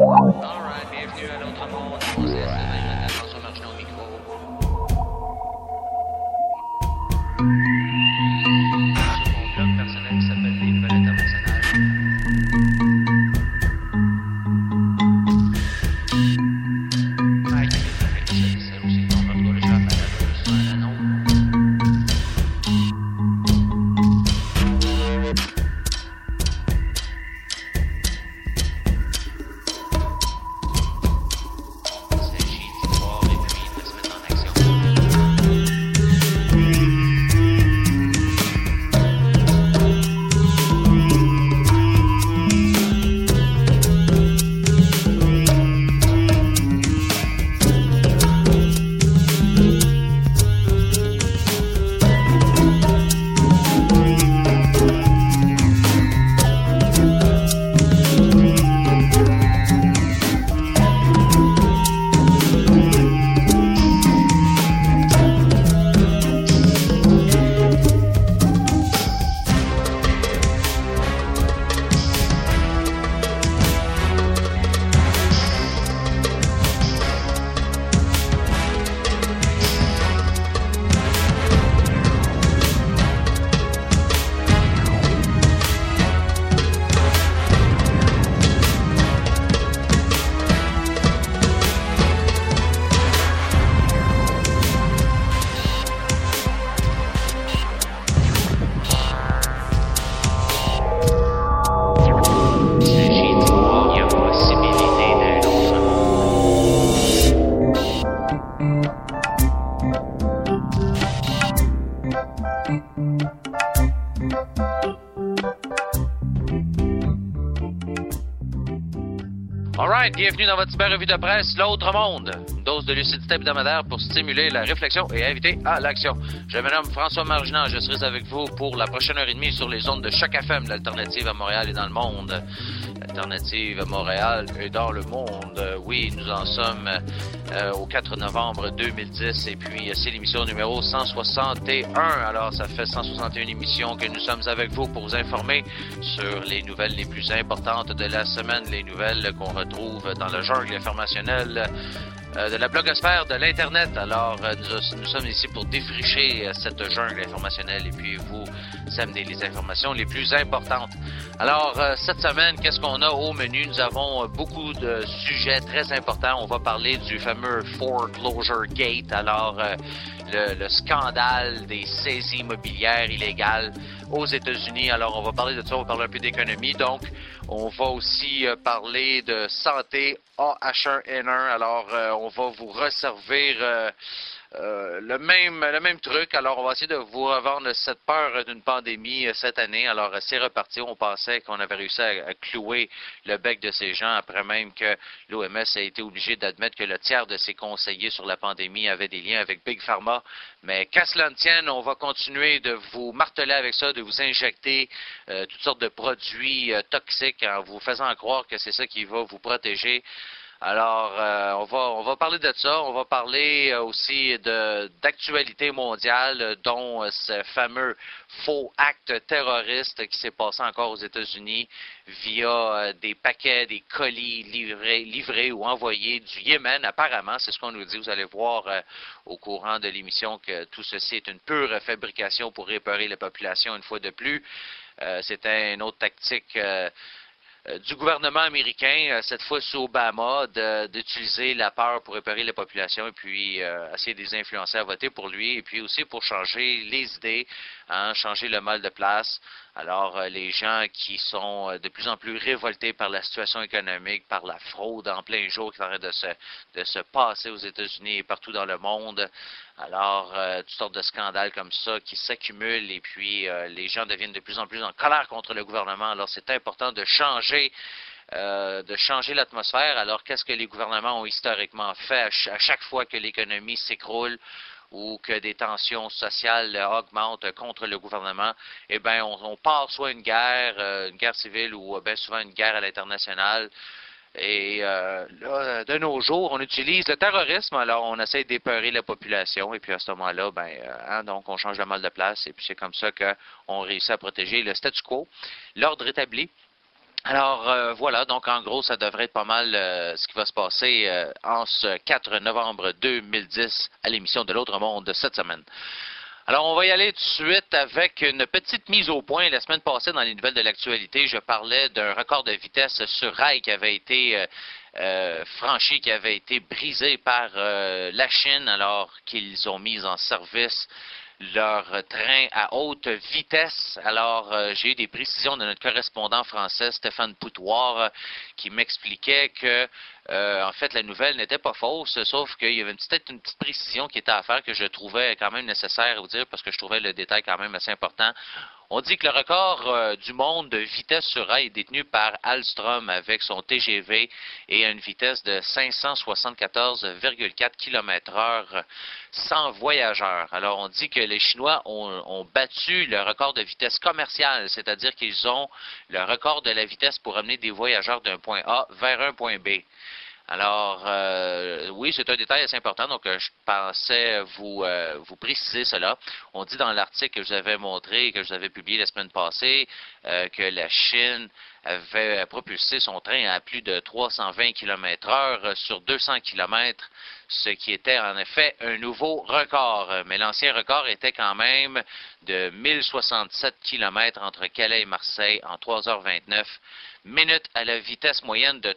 Alright, bienvenue à l'autre monde. François Marchand au micro. Sur mon blog personnel qui s'appelle Les Nouvelles Internationales. C'est aussi ton retour de chef à la non. Alright, bienvenue dans votre cyber-revue de presse, L'Autre Monde. Une dose de lucidité hebdomadaire pour stimuler la réflexion et inviter à l'action. Je me nomme François Marginant, je serai avec vous pour la prochaine heure et demie sur les ondes de Choc FM, l'alternative à Montréal et dans le monde. L'alternative à Montréal et dans le monde. Oui, nous en sommes au 4 novembre 2010 et puis c'est l'émission numéro 161. Alors, ça fait 161 émissions que nous sommes avec vous pour vous informer sur les nouvelles les plus importantes de la semaine, les nouvelles qu'on retrouve dans la jungle informationnelle de la blogosphère, de l'Internet. Alors, nous sommes ici pour défricher cette jungle informationnelle et puis vous amener les informations les plus importantes. Alors, cette semaine, qu'est-ce qu'on a au menu? Nous avons beaucoup de sujets très importants. On va parler du fameux Foreclosure Gate. Alors, le scandale des saisies immobilières illégales aux États-Unis. Alors, on va parler de ça, on va parler un peu d'économie. Donc, on va aussi parler de santé AH1N1. Alors, on va vous resservir le même truc. Alors, on va essayer de vous revendre cette peur d'une pandémie cette année. Alors, c'est reparti. On pensait qu'on avait réussi à clouer le bec de ces gens après même que l'OMS a été obligé d'admettre que le tiers de ses conseillers sur la pandémie avaient des liens avec Big Pharma. Mais qu'à cela ne tienne, on va continuer de vous marteler avec ça, de vous injecter toutes sortes de produits toxiques en vous faisant croire que c'est ça qui va vous protéger. Alors, on va parler de ça. On va parler aussi d'actualité mondiale, dont ce fameux faux acte terroriste qui s'est passé encore aux États-Unis via des paquets, des colis livrés ou envoyés du Yémen. Apparemment, c'est ce qu'on nous dit. Vous allez voir au courant de l'émission que tout ceci est une pure fabrication pour réparer la population une fois de plus. C'était une autre tactique du gouvernement américain, cette fois sous Obama, d'utiliser la peur pour réparer la population et puis essayer de les influencer à voter pour lui et puis aussi pour changer les idées, changer le mal de place. Alors, les gens qui sont de plus en plus révoltés par la situation économique, par la fraude en plein jour qui est en train de se passer aux États-Unis et partout dans le monde. Alors, toutes sortes de scandales comme ça qui s'accumulent et puis les gens deviennent de plus en plus en colère contre le gouvernement. Alors, c'est important de changer l'atmosphère. Alors, qu'est-ce que les gouvernements ont historiquement fait à chaque fois que l'économie s'écroule ou que des tensions sociales augmentent contre le gouvernement? Eh bien, on part soit une guerre civile ou bien souvent une guerre à l'international. Et là, de nos jours, on utilise le terrorisme, alors on essaie d'épeurer la population, et puis à ce moment-là, donc on change le mal de place, et puis c'est comme ça qu'on réussit à protéger le statu quo, l'ordre établi. Alors voilà, donc en gros, ça devrait être pas mal ce qui va se passer en ce 4 novembre 2010 à l'émission de l'Autre Monde de cette semaine. Alors, on va y aller tout de suite avec une petite mise au point. La semaine passée, dans les nouvelles de l'actualité, je parlais d'un record de vitesse sur rail qui avait été franchi, qui avait été brisé par la Chine alors qu'ils ont mis en service leur train à haute vitesse. Alors, j'ai eu des précisions de notre correspondant français, Stéphane Poutoir, qui m'expliquait que, en fait, la nouvelle n'était pas fausse, sauf qu'il y avait peut-être une petite précision qui était à faire que je trouvais quand même nécessaire à vous dire, parce que je trouvais le détail quand même assez important. On dit que le record du monde de vitesse sur rail est détenu par Alstom avec son TGV et à une vitesse de 574,4 km/h sans voyageurs. Alors, on dit que les Chinois ont battu le record de vitesse commerciale, c'est-à-dire qu'ils ont le record de la vitesse pour amener des voyageurs d'un point A vers un point B. Alors, oui, c'est un détail assez important, donc je pensais vous préciser cela. On dit dans l'article que je vous avais montré, que je vous avais publié la semaine passée, que la Chine avait propulsé son train à plus de 320 km/h sur 200 km, ce qui était en effet un nouveau record. Mais l'ancien record était quand même de 1067 km entre Calais et Marseille en 3h29 minutes à la vitesse moyenne de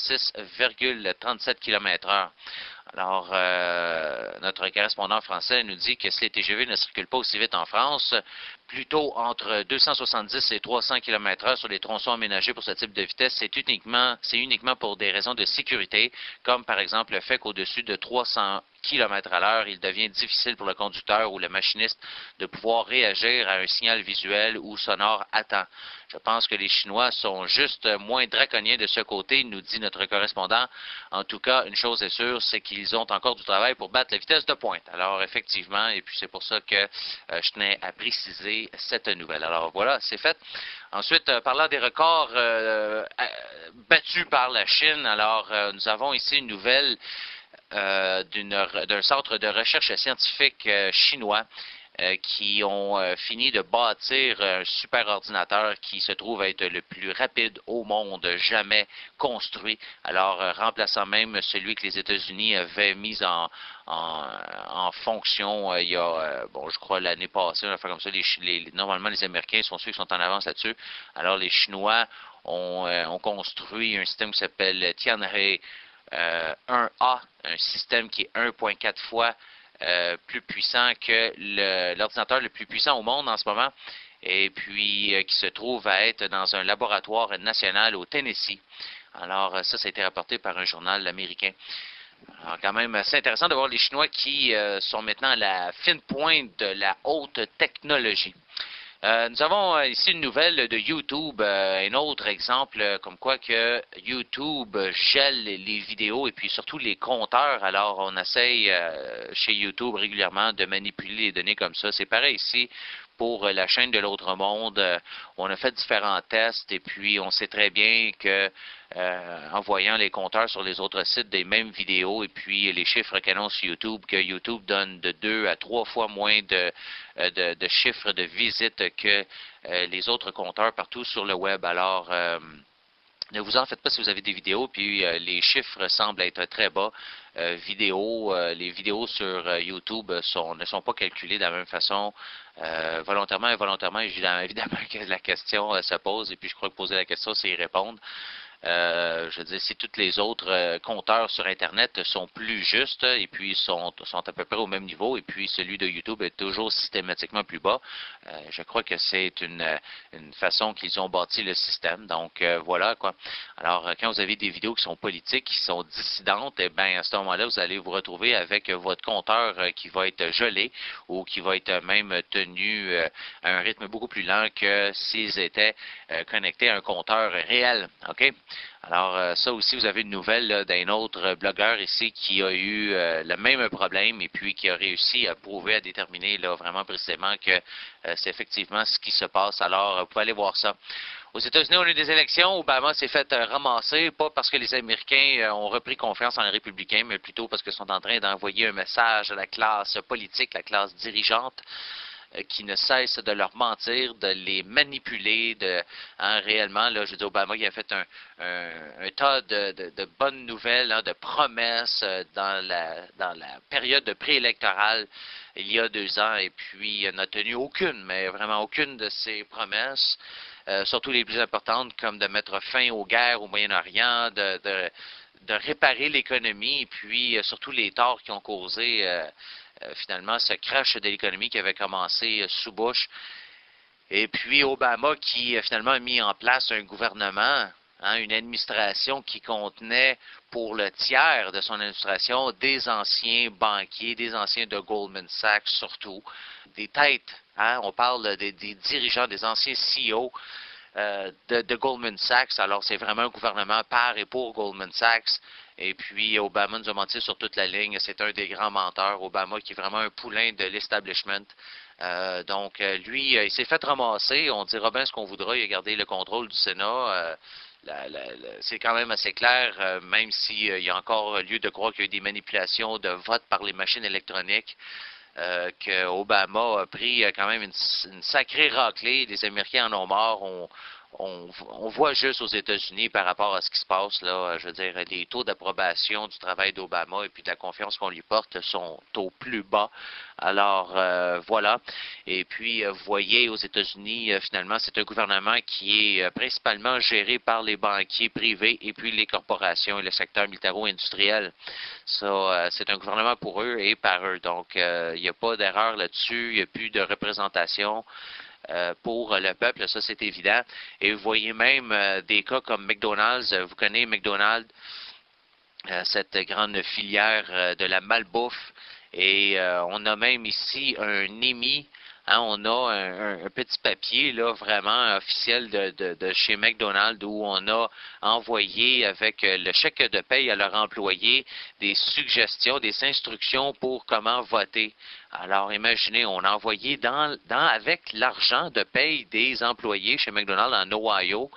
306,37 km/h. Alors, notre correspondant français nous dit que si les TGV ne circulent pas aussi vite en France, plutôt entre 270 et 300 km/h sur les tronçons aménagés pour ce type de vitesse, c'est uniquement pour des raisons de sécurité, comme par exemple le fait qu'au-dessus de 300 km à l'heure, il devient difficile pour le conducteur ou le machiniste de pouvoir réagir à un signal visuel ou sonore à temps. Je pense que les Chinois sont juste moins draconiens de ce côté, nous dit notre correspondant. En tout cas, une chose est sûre, c'est qu'ils ont encore du travail pour battre la vitesse de pointe. Alors, effectivement, et puis c'est pour ça que je tenais à préciser cette nouvelle. Alors, voilà, c'est fait. Ensuite, parlant des records battus par la Chine, alors, nous avons ici une nouvelle d'un centre de recherche scientifique chinois qui ont fini de bâtir un super ordinateur qui se trouve être le plus rapide au monde jamais construit. Alors, remplaçant même celui que les États-Unis avaient mis en fonction il y a, je crois l'année passée, on va faire comme ça. Normalement, les Américains sont ceux qui sont en avance là-dessus. Alors, les Chinois ont construit un système qui s'appelle Tianhe 1A, un système qui est 1,4 fois plus puissant que l'ordinateur le plus puissant au monde en ce moment, et puis qui se trouve à être dans un laboratoire national au Tennessee. Alors, ça a été rapporté par un journal américain. Alors, quand même assez intéressant de voir les Chinois qui sont maintenant à la fine pointe de la haute technologie. Nous avons ici une nouvelle de YouTube, un autre exemple comme quoi que YouTube gèle les vidéos et puis surtout les compteurs. Alors on essaye chez YouTube régulièrement de manipuler les données comme ça. C'est pareil ici pour la chaîne de l'Autre Monde. On a fait différents tests et puis on sait très bien que en voyant les compteurs sur les autres sites des mêmes vidéos et puis les chiffres qu'annonce YouTube, que YouTube donne de 2 à 3 fois moins de chiffres de visites que les autres compteurs partout sur le web. Alors, ne vous en faites pas si vous avez des vidéos, puis les chiffres semblent être très bas. Les vidéos sur YouTube ne sont pas calculées de la même façon, volontairement et involontairement. Évidemment que la question se pose, et puis je crois que poser la question, c'est y répondre. Je veux dire, si tous les autres compteurs sur Internet sont plus justes et puis sont à peu près au même niveau, et puis celui de YouTube est toujours systématiquement plus bas, je crois que c'est une façon qu'ils ont bâti le système. Donc voilà quoi. Alors quand vous avez des vidéos qui sont politiques, qui sont dissidentes, eh bien à ce moment-là, vous allez vous retrouver avec votre compteur qui va être gelé ou qui va être même tenu à un rythme beaucoup plus lent que s'ils étaient connectés à un compteur réel. OK? Alors, ça aussi, vous avez une nouvelle d'un autre blogueur ici qui a eu le même problème et puis qui a réussi à prouver, à déterminer là, vraiment précisément que c'est effectivement ce qui se passe. Alors, vous pouvez aller voir ça. Aux États-Unis, on a eu des élections. Obama s'est fait ramasser, pas parce que les Américains ont repris confiance en les républicains, mais plutôt parce qu'ils sont en train d'envoyer un message à la classe politique, la classe dirigeante. qui ne cesse de leur mentir, de les manipuler, réellement, là, je veux dire, Obama qui a fait un tas de bonnes nouvelles, de promesses dans la période préélectorale il y a 2 ans, et puis n'a tenu aucune, mais vraiment aucune de ces promesses. Surtout les plus importantes, comme de mettre fin aux guerres au Moyen-Orient, de réparer l'économie, et puis surtout les torts qui ont causé finalement ce crash de l'économie qui avait commencé sous Bush. Et puis Obama qui finalement a mis en place un gouvernement, une administration qui contenait pour le tiers de son administration des anciens banquiers, des anciens de Goldman Sachs surtout, des têtes, on parle des dirigeants, des anciens CEO de Goldman Sachs. Alors c'est vraiment un gouvernement par et pour Goldman Sachs. Et puis Obama nous a menti sur toute la ligne. C'est un des grands menteurs. Obama qui est vraiment un poulain de l'establishment. Donc lui, il s'est fait ramasser. On dira bien ce qu'on voudra. Il a gardé le contrôle du Sénat. C'est quand même assez clair, même s'il y a encore lieu de croire qu'il y a eu des manipulations de vote par les machines électroniques, que Obama a pris quand même une sacrée raclée. Les Américains en ont marre. On voit juste aux États-Unis par rapport à ce qui se passe là, je veux dire, les taux d'approbation du travail d'Obama et puis de la confiance qu'on lui porte sont au plus bas. Alors voilà. Et puis vous voyez aux États-Unis, finalement, c'est un gouvernement qui est principalement géré par les banquiers privés et puis les corporations et le secteur militaro-industriel. Ça, c'est un gouvernement pour eux et par eux. Donc il n'y a pas d'erreur là-dessus, il n'y a plus de représentation. Pour le peuple, ça c'est évident. Et vous voyez même des cas comme McDonald's. Vous connaissez McDonald's, cette grande filière de la malbouffe. Et on a même ici un émis. On a un petit papier là vraiment officiel de chez McDonald's où on a envoyé avec le chèque de paye à leurs employés des suggestions, des instructions pour comment voter. Alors imaginez, on a envoyé avec l'argent de paye des employés chez McDonald's en Ohio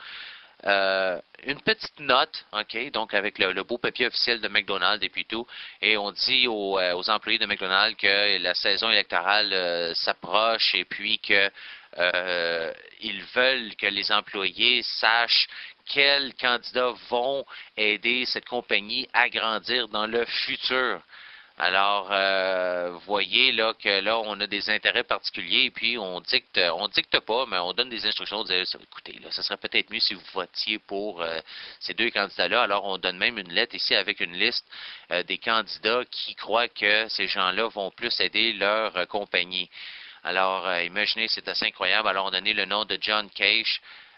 une petite note, OK, donc avec le beau papier officiel de McDonald's et puis tout, et on dit aux employés de McDonald's que la saison électorale s'approche et puis que ils veulent que les employés sachent quels candidats vont aider cette compagnie à grandir dans le futur. Alors, vous voyez là que là, on a des intérêts particuliers, et puis on dicte pas, mais on donne des instructions. On dit, écoutez, là, ça serait peut-être mieux si vous votiez pour ces deux candidats-là. Alors, on donne même une lettre ici avec une liste des candidats qui croient que ces gens-là vont plus aider leur compagnie. Alors, imaginez, c'est assez incroyable. Alors, on a donné le nom de John Cash,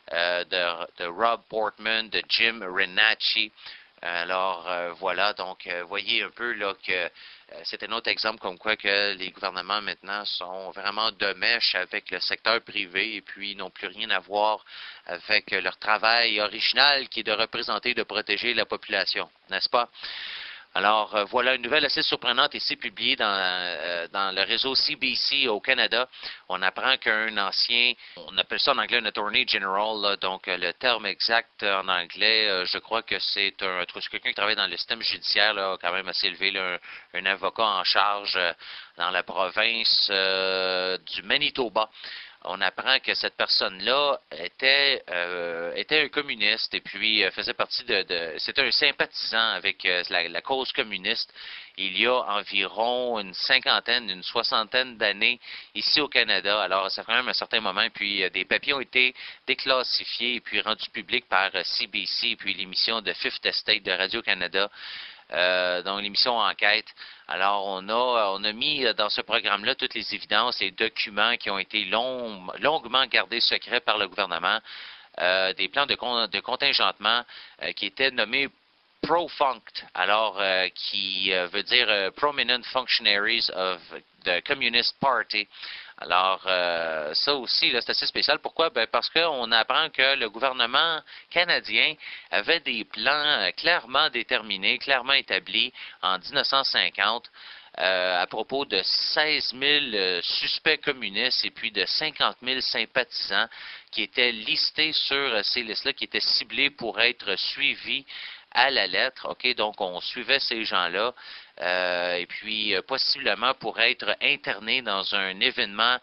de Rob Portman, de Jim Renacci. Alors, voilà, donc, voyez un peu là que c'est un autre exemple comme quoi que les gouvernements maintenant sont vraiment de mèche avec le secteur privé et puis n'ont plus rien à voir avec leur travail original qui est de représenter et de protéger la population, n'est-ce pas? Alors, voilà une nouvelle assez surprenante ici publiée dans le réseau CBC au Canada. On apprend qu'un ancien, on appelle ça en anglais un attorney general, là, donc le terme exact en anglais, je crois que c'est quelqu'un qui travaille dans le système judiciaire, là, quand même assez élevé, là, un avocat en charge dans la province du Manitoba. On apprend que cette personne-là était un communiste et puis faisait partie c'était un sympathisant avec la cause communiste il y a environ une soixantaine d'années ici au Canada. Alors, ça fait quand même un certain moment. Puis, des papiers ont été déclassifiés et puis rendus publics par CBC et puis l'émission de Fifth Estate de Radio-Canada. Donc l'émission Enquête. Alors on a mis dans ce programme-là toutes les évidences et documents qui ont été longuement gardés secrets par le gouvernement, des plans de contingentement qui étaient nommés ProFunct, alors qui veut dire Prominent Functionaries of the Communist Party. Alors, ça aussi, là, c'est assez spécial. Pourquoi? Ben, parce qu'on apprend que le gouvernement canadien avait des plans clairement déterminés, clairement établis en 1950 à propos de 16 000 suspects communistes et puis de 50 000 sympathisants qui étaient listés sur ces listes-là, qui étaient ciblés pour être suivis à la lettre. OK, donc on suivait ces gens-là et puis possiblement pour être internés dans un événement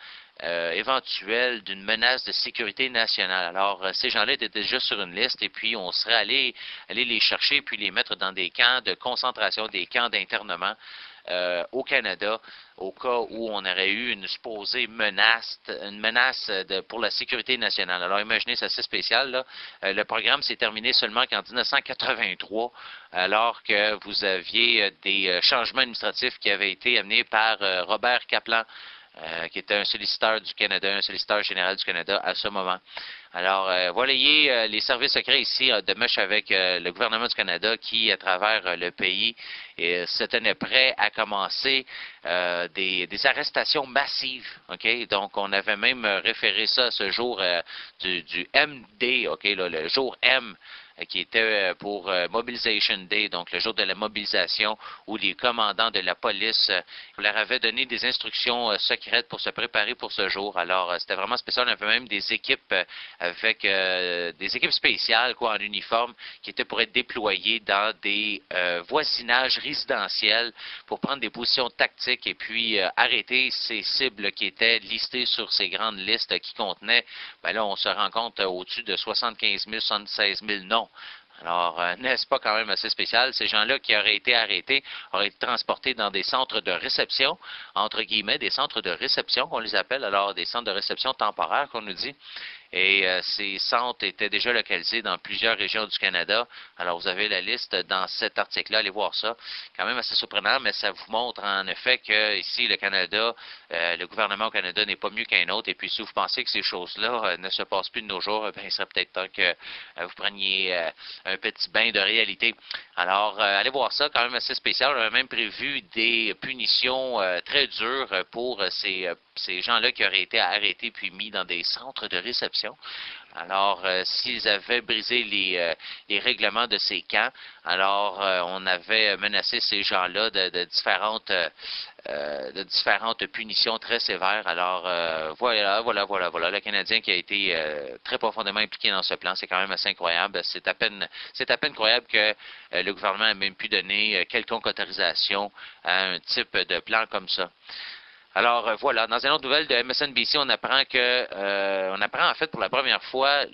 éventuelle d'une menace de sécurité nationale. Alors, ces gens-là étaient déjà sur une liste et puis on serait allé les chercher puis les mettre dans des camps de concentration, des camps d'internement. Au Canada, au cas où on aurait eu une supposée menace, pour la sécurité nationale. Alors imaginez, c'est assez spécial, là. Le programme s'est terminé seulement qu'en 1983, alors que vous aviez des changements administratifs qui avaient été amenés par Robert Kaplan, qui était un solliciteur du Canada, un solliciteur général du Canada à ce moment. Alors, voyez les services secrets ici de mèche avec le gouvernement du Canada qui, à travers le pays, se tenait prêt à commencer des arrestations massives. Ok, donc on avait même référé ça à ce jour du MD, ok, là, le jour M, qui était pour Mobilization Day, donc le jour de la mobilisation, où les commandants de la police leur avaient donné des instructions secrètes pour se préparer pour ce jour. Alors, c'était vraiment spécial. On avait même des équipes avec des équipes spéciales, quoi, en uniforme, qui étaient pour être déployées dans des voisinages résidentiels pour prendre des positions tactiques et puis arrêter ces cibles qui étaient listées sur ces grandes listes qui contenaient, ben là, on se rend compte au-dessus de 75 000, 76 000 noms. Alors, n'est-ce pas quand même assez spécial? Ces gens-là qui auraient été arrêtés auraient été transportés dans des centres de réception, entre guillemets, des centres de réception qu'on les appelle, alors des centres de réception temporaires qu'on nous dit. Et ces centres étaient déjà localisés dans plusieurs régions du Canada. Alors, vous avez la liste dans cet article-là. Allez voir ça. Quand même assez surprenant, mais ça vous montre en effet que ici, le Canada, le gouvernement au Canada n'est pas mieux qu'un autre. Et puis, si vous pensez que ces choses-là ne se passent plus de nos jours, ben, il serait peut-être temps que vous preniez un petit bain de réalité. Alors, allez voir ça. Quand même assez spécial. On a même prévu des punitions très dures pour ces gens-là qui auraient été arrêtés puis mis dans des centres de réception. Alors, s'ils avaient brisé les règlements de ces camps, alors on avait menacé ces gens-là de différentes punitions très sévères. Alors, voilà, le Canadien qui a été très profondément impliqué dans ce plan, c'est quand même assez incroyable. C'est à peine croyable que le gouvernement ait même pu donner quelconque autorisation à un type de plan comme ça. Alors voilà, dans une autre nouvelle de MSNBC, on apprend en fait pour la première fois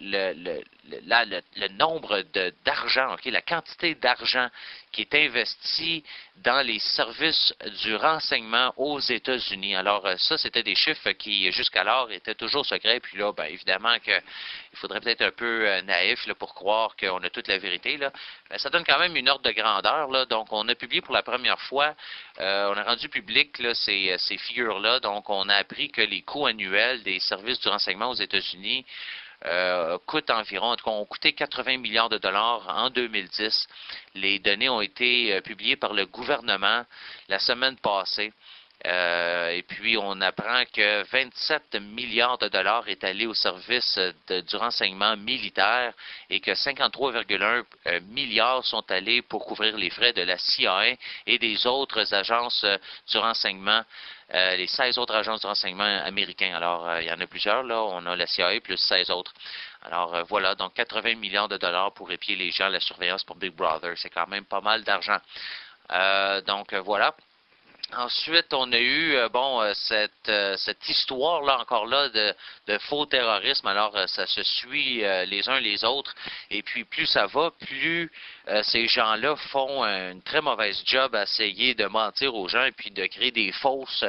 le nombre d'argent, ok, la quantité d'argent qui est investi dans les services du renseignement aux États-Unis. Alors ça, c'était des chiffres qui jusqu'alors étaient toujours secrets. Puis là, ben évidemment que il faudrait peut-être un peu naïf là, pour croire qu'on a toute la vérité là. Ben, ça donne quand même une ordre de grandeur là. Donc on a publié pour la première fois, on a rendu public là, ces figures-là. Donc on a appris que les coûts annuels des services du renseignement aux États-Unis coûtent environ, en tout cas, ont coûté 80 milliards de dollars en 2010. Les données ont été publiées par le gouvernement la semaine passée. Et puis, on apprend que 27 milliards de dollars est allé au service du renseignement militaire et que 53,1 milliards sont allés pour couvrir les frais de la CIA et des autres agences du renseignement, les 16 autres agences de renseignement américains. Alors, il y en a plusieurs, là. On a la CIA plus 16 autres. Alors, voilà, donc 80 milliards de dollars pour épier les gens à la surveillance pour Big Brother. C'est quand même pas mal d'argent. Donc, voilà. Ensuite, on a eu cette histoire-là, encore là, de faux terrorisme. Alors, ça se suit les uns les autres. Et puis, plus ça va, plus ces gens-là font une très mauvaise job à essayer de mentir aux gens et puis de créer des fausses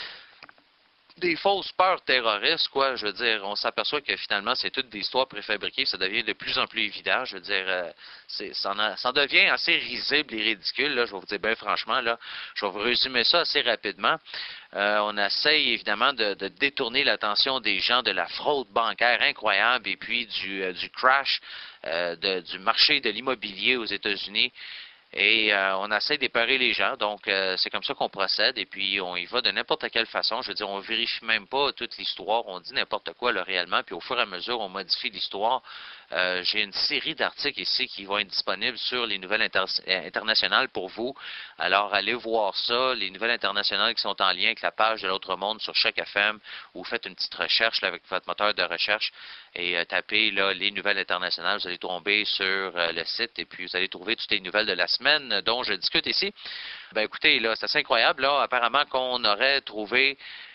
peurs terroristes, quoi. Je veux dire, on s'aperçoit que finalement, c'est toutes des histoires préfabriquées. Ça devient de plus en plus évident. Je veux dire, ça en devient assez risible et ridicule, là. Je vais vous dire bien franchement, là. Je vais vous résumer ça assez rapidement. On essaye évidemment de détourner l'attention des gens de la fraude bancaire incroyable et puis du crash du marché de l'immobilier aux États-Unis. Et on essaie d'éperer les gens, donc c'est comme ça qu'on procède, et puis on y va de n'importe quelle façon. Je veux dire, on vérifie même pas toute l'histoire, on dit n'importe quoi là, réellement, puis au fur et à mesure, on modifie l'histoire. J'ai une série d'articles ici qui vont être disponibles sur les nouvelles internationales pour vous. Alors, allez voir ça, les nouvelles internationales qui sont en lien avec la page de l'Autre Monde sur Choc FM, ou faites une petite recherche là, avec votre moteur de recherche et tapez là, les nouvelles internationales. Vous allez tomber sur le site et puis vous allez trouver toutes les nouvelles de la semaine dont je discute ici. Ben écoutez, là, c'est assez incroyable. Là, apparemment qu'on aurait trouvé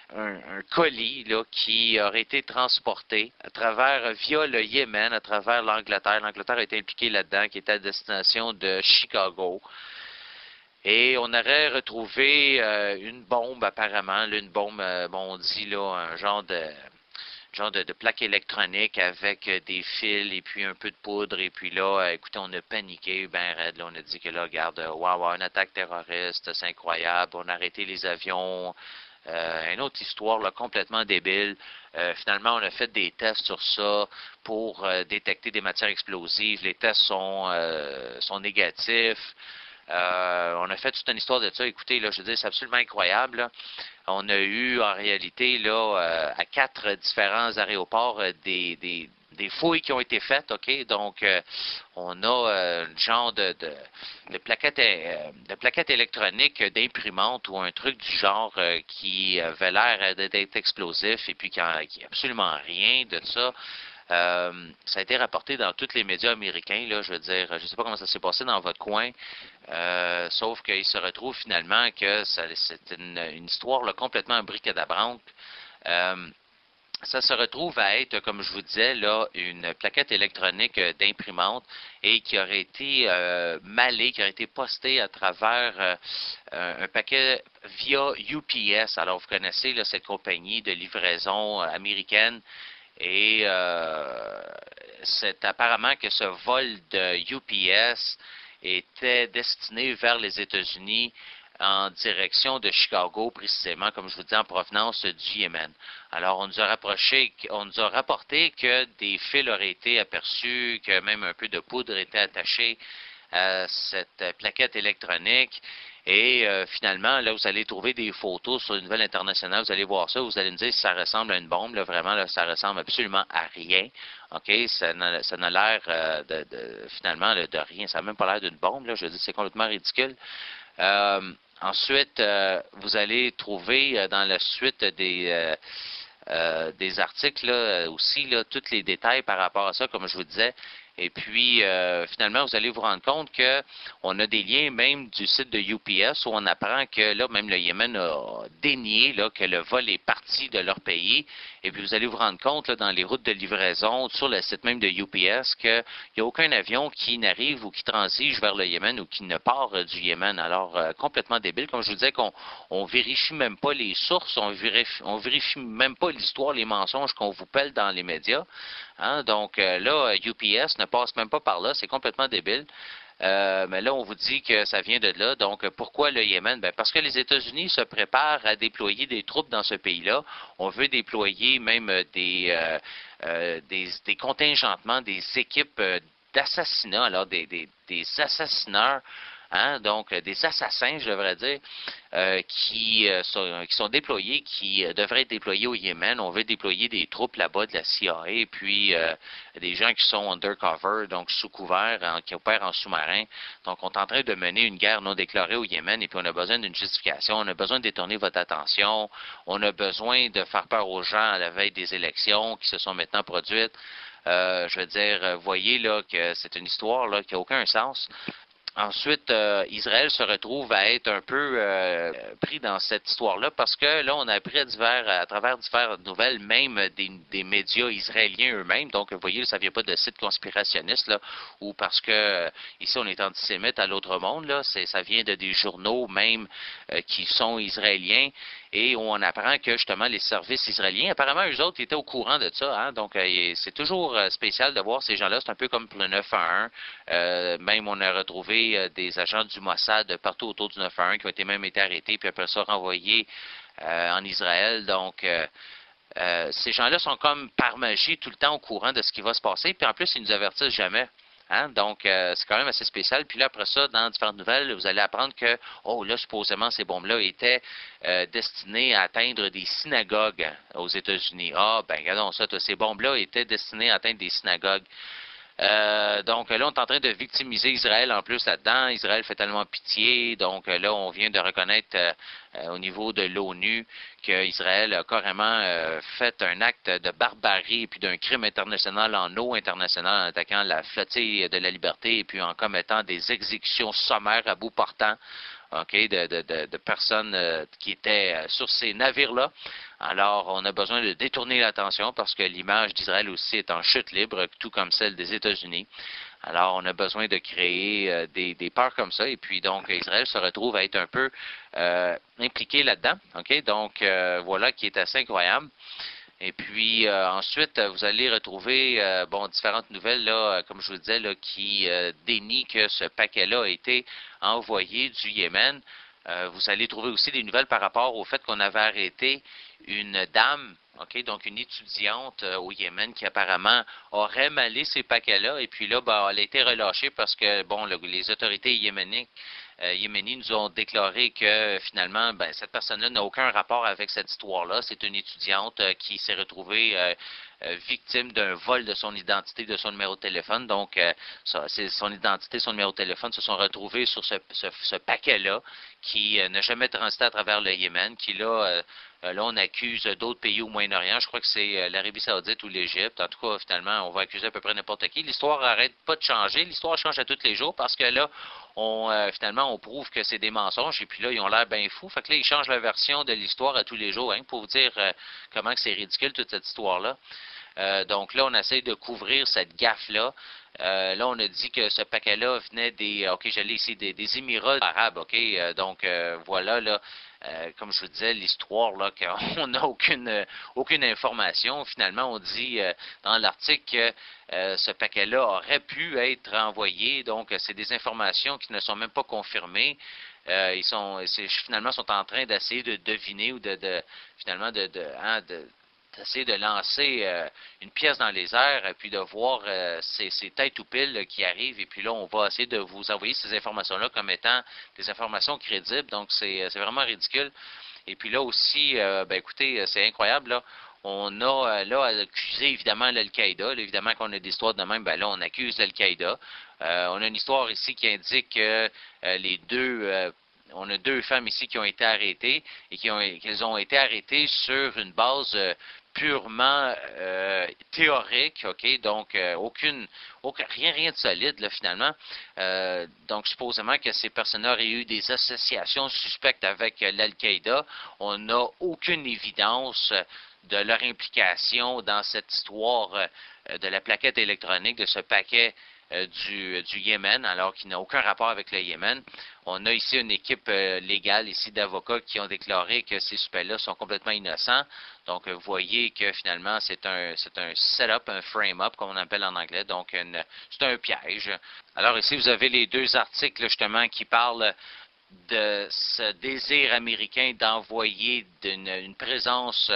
un colis là, qui aurait été transporté à travers, via le Yémen, à travers l'Angleterre. L'Angleterre a été impliquée là-dedans, qui était à destination de Chicago. Et on aurait retrouvé une bombe apparemment, là, une bombe, bon, on dit là, un genre de plaque électronique avec des fils et puis un peu de poudre. Et puis là, écoutez, on a paniqué, ben raide, là, on a dit que là, regarde, waouh, une attaque terroriste, c'est incroyable, on a arrêté les avions. Une autre histoire là, complètement débile. Finalement, on a fait des tests sur ça pour détecter des matières explosives. Les tests sont négatifs. On a fait toute une histoire de ça. Écoutez, là, je veux dire, c'est absolument incroyable. Là. On a eu, en réalité, là, à 4 différents aéroports, des fouilles qui ont été faites, OK? Donc, on a un genre de plaquette électronique d'imprimante ou un truc du genre qui avait l'air d'être explosif et puis qui n'a absolument rien de ça. Ça a été rapporté dans tous les médias américains, là, je veux dire, je ne sais pas comment ça s'est passé dans votre coin, sauf qu'il se retrouve finalement que c'est une histoire là, complètement abracadabrante. Ça se retrouve à être, comme je vous disais, là, une plaquette électronique d'imprimante et qui aurait été malée, qui aurait été postée à travers un paquet via UPS. Alors, vous connaissez là, cette compagnie de livraison américaine. Et c'est apparemment que ce vol de UPS était destiné vers les États-Unis en direction de Chicago, précisément, comme je vous dis, en provenance du Yémen. Alors, on nous a rapporté que des fils auraient été aperçus, que même un peu de poudre était attachée à cette plaquette électronique. Et finalement, là, vous allez trouver des photos sur une nouvelle internationale, vous allez voir ça, vous allez me dire si ça ressemble à une bombe. Là, vraiment, là, ça ressemble absolument à rien. OK? Ça n'a l'air finalement là, de rien. Ça n'a même pas l'air d'une bombe. Là, je veux dire, c'est complètement ridicule. Ensuite, vous allez trouver dans la suite des articles là, aussi là, tous les détails par rapport à ça, comme je vous disais. Et puis, finalement, vous allez vous rendre compte que on a des liens même du site de UPS où on apprend que là, même le Yémen a dénié là, que le vol est parti de leur pays. Et puis, vous allez vous rendre compte là, dans les routes de livraison, sur le site même de UPS, qu'il n'y a aucun avion qui n'arrive ou qui transige vers le Yémen ou qui ne part du Yémen. Alors, complètement débile. Comme je vous disais, qu'on vérifie même pas les sources, on vérifie même pas l'histoire, les mensonges qu'on vous pèle dans les médias. Hein? Donc là, UPS ne passe même pas par là, c'est complètement débile. Mais là, on vous dit que ça vient de là. Donc, pourquoi le Yémen? Ben, parce que les États-Unis se préparent à déployer des troupes dans ce pays-là. On veut déployer même des contingentements, des équipes d'assassinats, alors des assassineurs. Hein, donc, des assassins, je devrais dire, qui sont déployés, qui devraient être déployés au Yémen. On veut déployer des troupes là-bas de la CIA, et puis des gens qui sont undercover, donc sous couvert, qui opèrent en sous-marin. Donc, on est en train de mener une guerre non déclarée au Yémen, et puis on a besoin d'une justification, on a besoin de détourner votre attention, on a besoin de faire peur aux gens à la veille des élections qui se sont maintenant produites. Je veux dire, voyez là que c'est une histoire là qui n'a aucun sens. Ensuite, Israël se retrouve à être un peu pris dans cette histoire-là parce que là, on a appris à travers diverses nouvelles, même des médias israéliens eux-mêmes. Donc, vous voyez, ça vient pas de sites conspirationnistes là, ou parce que ici on est antisémite à l'autre monde. Là, ça vient de des journaux même qui sont israéliens et où on apprend que justement les services israéliens, apparemment eux autres étaient au courant de ça. Hein, donc, c'est toujours spécial de voir ces gens-là. C'est un peu comme pour le 911. Même on a retrouvé des agents du Mossad partout autour du 911 qui ont même été arrêtés puis après ça renvoyés en Israël. Donc, ces gens-là sont comme par magie tout le temps au courant de ce qui va se passer. Puis en plus, ils nous avertissent jamais. Hein? Donc, c'est quand même assez spécial. Puis là, après ça, dans différentes nouvelles, vous allez apprendre que, oh, là, supposément, ces bombes-là étaient destinées à atteindre des synagogues aux États-Unis. Ah, ben, regardons ça, ces bombes-là étaient destinées à atteindre des synagogues. Donc là, on est en train de victimiser Israël en plus là-dedans. Israël fait tellement pitié. Donc là, on vient de reconnaître au niveau de l'ONU qu'Israël a carrément fait un acte de barbarie et puis d'un crime international en eau internationale en attaquant la flottille de la liberté et puis en commettant des exécutions sommaires à bout portant. OK, de personnes qui étaient sur ces navires-là. Alors, on a besoin de détourner l'attention parce que l'image d'Israël aussi est en chute libre, tout comme celle des États-Unis. Alors, on a besoin de créer des peurs comme ça. Et puis, donc, Israël se retrouve à être un peu impliqué là-dedans. OK? Donc, voilà qui est assez incroyable. Et puis ensuite, vous allez retrouver différentes nouvelles, là, comme je vous le disais, là, qui dénient que ce paquet-là a été envoyé du Yémen. Vous allez trouver aussi des nouvelles par rapport au fait qu'on avait arrêté une dame, OK, donc une étudiante au Yémen qui apparemment aurait malé ces paquets-là. Et puis là, elle a été relâchée parce que, les autorités yéménis nous ont déclaré que finalement, cette personne-là n'a aucun rapport avec cette histoire-là. C'est une étudiante qui s'est retrouvée victime d'un vol de son identité, de son numéro de téléphone. Donc, son identité, son numéro de téléphone se sont retrouvés sur ce paquet-là qui n'a jamais transité à travers le Yémen, qui là, on accuse d'autres pays au Moyen-Orient. Je crois que c'est l'Arabie Saoudite ou l'Égypte. En tout cas, finalement, on va accuser à peu près n'importe qui. L'histoire n'arrête pas de changer. L'histoire change à tous les jours parce que là, finalement, on prouve que c'est des mensonges et puis là, ils ont l'air bien fous. Fait que là, ils changent la version de l'histoire à tous les jours, hein, pour vous dire comment que c'est ridicule toute cette histoire-là. Donc là, on essaie de couvrir cette gaffe-là. Là, on a dit que ce paquet-là venait je l'ai ici, des Émirats arabes, OK? Donc, voilà, là, comme je vous disais, l'histoire, là, qu'on n'a aucune information. Finalement, on dit dans l'article que ce paquet-là aurait pu être envoyé. Donc, c'est des informations qui ne sont même pas confirmées. Finalement, sont en train d'essayer de deviner ou d'essayer de lancer une pièce dans les airs et puis de voir ces têtes ou piles qui arrivent. Et puis là, on va essayer de vous envoyer ces informations-là comme étant des informations crédibles. Donc, c'est vraiment ridicule. Et puis là aussi, écoutez, c'est incroyable, là. On a là accusé évidemment l'Al-Qaïda. Évidemment qu'on a des histoires de même, là, on accuse l'Al-Qaïda. On a une histoire ici qui indique que on a deux femmes ici qui ont été arrêtées et qu'elles ont été arrêtées sur une base purement théorique, OK? Donc, rien de solide, là, finalement. Donc, supposément que ces personnes-là auraient eu des associations suspectes avec l'Al-Qaïda. On n'a aucune évidence de leur implication dans cette histoire de la plaquette électronique, de ce paquet du Yémen, alors qu'il n'a aucun rapport avec le Yémen. On a ici une équipe légale ici d'avocats qui ont déclaré que ces suspects-là sont complètement innocents. Donc, vous voyez que finalement, c'est un setup, un frame-up, comme on appelle en anglais. Donc, c'est un piège. Alors ici, vous avez les deux articles, justement, qui parlent de ce désir américain d'envoyer une présence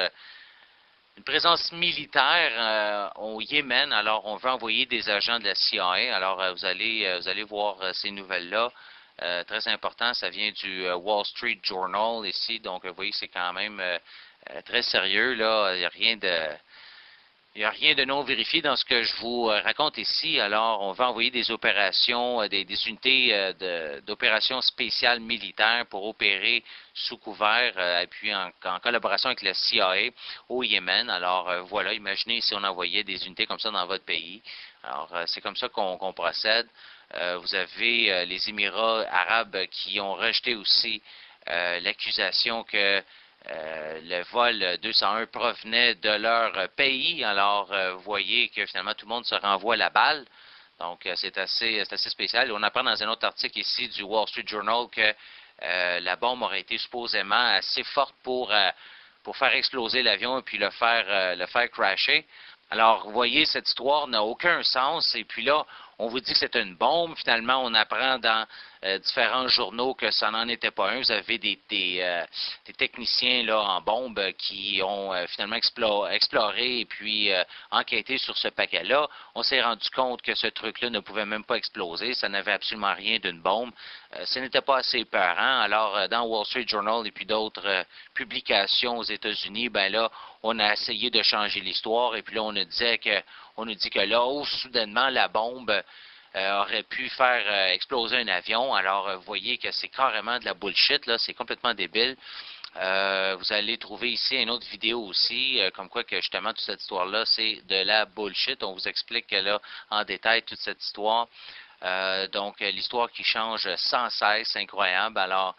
militaire au Yémen. Alors, on veut envoyer des agents de la CIA. Alors, vous allez voir ces nouvelles-là. Très important, ça vient du Wall Street Journal ici. Donc, vous voyez, c'est quand même très sérieux, là. Il n'y a rien de non vérifié dans ce que je vous raconte ici. Alors, on va envoyer des opérations, des unités d'opérations spéciales militaires pour opérer sous couvert, et puis en collaboration avec la CIA au Yémen. Alors, voilà, imaginez si on envoyait des unités comme ça dans votre pays. Alors, c'est comme ça qu'on procède. Vous avez les Émirats arabes qui ont rejeté aussi l'accusation que le vol 201 provenait de leur pays. Alors, vous voyez que finalement, tout le monde se renvoie la balle. Donc, c'est assez spécial. On apprend dans un autre article ici du Wall Street Journal que la bombe aurait été supposément assez forte pour faire exploser l'avion et puis le faire crasher. Alors, vous voyez, cette histoire n'a aucun sens. Et puis là, on vous dit que c'est une bombe. Finalement, on apprend dans différents journaux que ça n'en était pas un. Vous avez des techniciens là en bombe qui ont finalement exploré et puis enquêté sur ce paquet-là. On s'est rendu compte que ce truc-là ne pouvait même pas exploser. Ça n'avait absolument rien d'une bombe. Ce n'était pas assez épeurant. Alors, dans Wall Street Journal et puis d'autres publications aux États-Unis, là, on a essayé de changer l'histoire. Et puis là, on nous dit que là, soudainement, la bombe aurait pu faire exploser un avion. Alors, vous voyez que c'est carrément de la bullshit, là, c'est complètement débile. Vous allez trouver ici une autre vidéo aussi, comme quoi que justement toute cette histoire-là, c'est de la bullshit. On vous explique là en détail toute cette histoire. Donc, l'histoire qui change sans cesse, incroyable.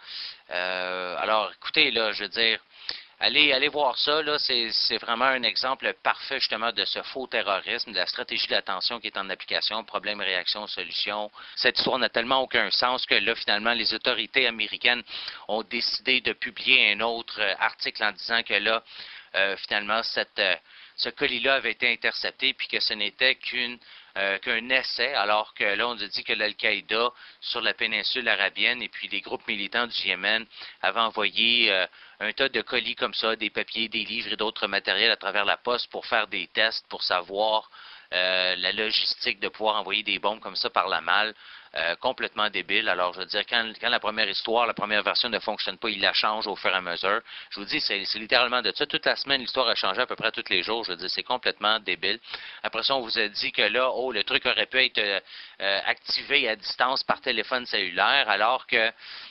Alors, écoutez, là, je veux dire, allez voir ça, là, c'est vraiment un exemple parfait justement de ce faux terrorisme, de la stratégie d'attention qui est en application, problème, réaction, solution. Cette histoire n'a tellement aucun sens que là, finalement, les autorités américaines ont décidé de publier un autre article en disant que là, finalement, ce colis-là avait été intercepté puis que ce n'était qu'un essai, alors que là, on a dit que l'Al-Qaïda sur la péninsule arabienne et puis les groupes militants du Yémen avaient envoyé un tas de colis comme ça, des papiers, des livres et d'autres matériels à travers la poste pour faire des tests, pour savoir la logistique de pouvoir envoyer des bombes comme ça par la malle. Complètement débile. Alors, je veux dire, quand la première histoire, la première version ne fonctionne pas, il la change au fur et à mesure. Je vous dis, c'est littéralement de ça. Toute la semaine, l'histoire a changé à peu près tous les jours. Je veux dire, c'est complètement débile. Après ça, on vous a dit que là, le truc aurait pu être activé à distance par téléphone cellulaire, alors que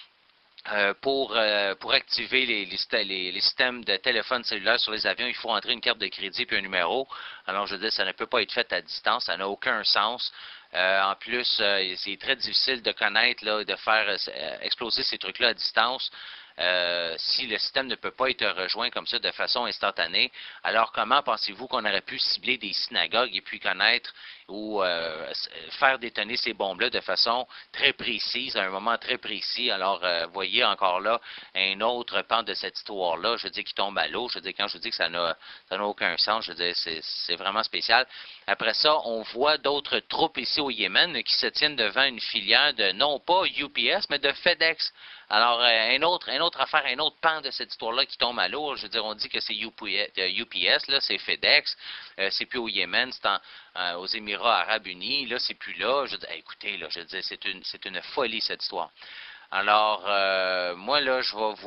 pour activer les systèmes de téléphone cellulaire sur les avions, il faut entrer une carte de crédit puis un numéro. Alors, je veux dire, ça ne peut pas être fait à distance. Ça n'a aucun sens. En plus, c'est très difficile de connaître, là, de faire exploser ces trucs-là à distance. Si le système ne peut pas être rejoint comme ça de façon instantanée, alors comment pensez-vous qu'on aurait pu cibler des synagogues et puis connaître ou faire détonner ces bombes-là de façon très précise, à un moment très précis? Alors, voyez encore là un autre pan de cette histoire-là, je veux dire, qui tombe à l'eau. Je veux dire, quand je dis que ça n'a aucun sens, je veux dire, c'est vraiment spécial. Après ça, on voit d'autres troupes ici au Yémen qui se tiennent devant une filière de, non pas UPS, mais de FedEx. Alors, un autre affaire, un autre pan de cette histoire-là qui tombe à l'eau. Je veux dire, on dit que c'est UPS, là, c'est FedEx, c'est plus au Yémen, c'est aux Émirats Arabes Unis, là, c'est plus là. Je veux dire, écoutez, là, je veux dire, c'est une folie, cette histoire. Alors, moi, là,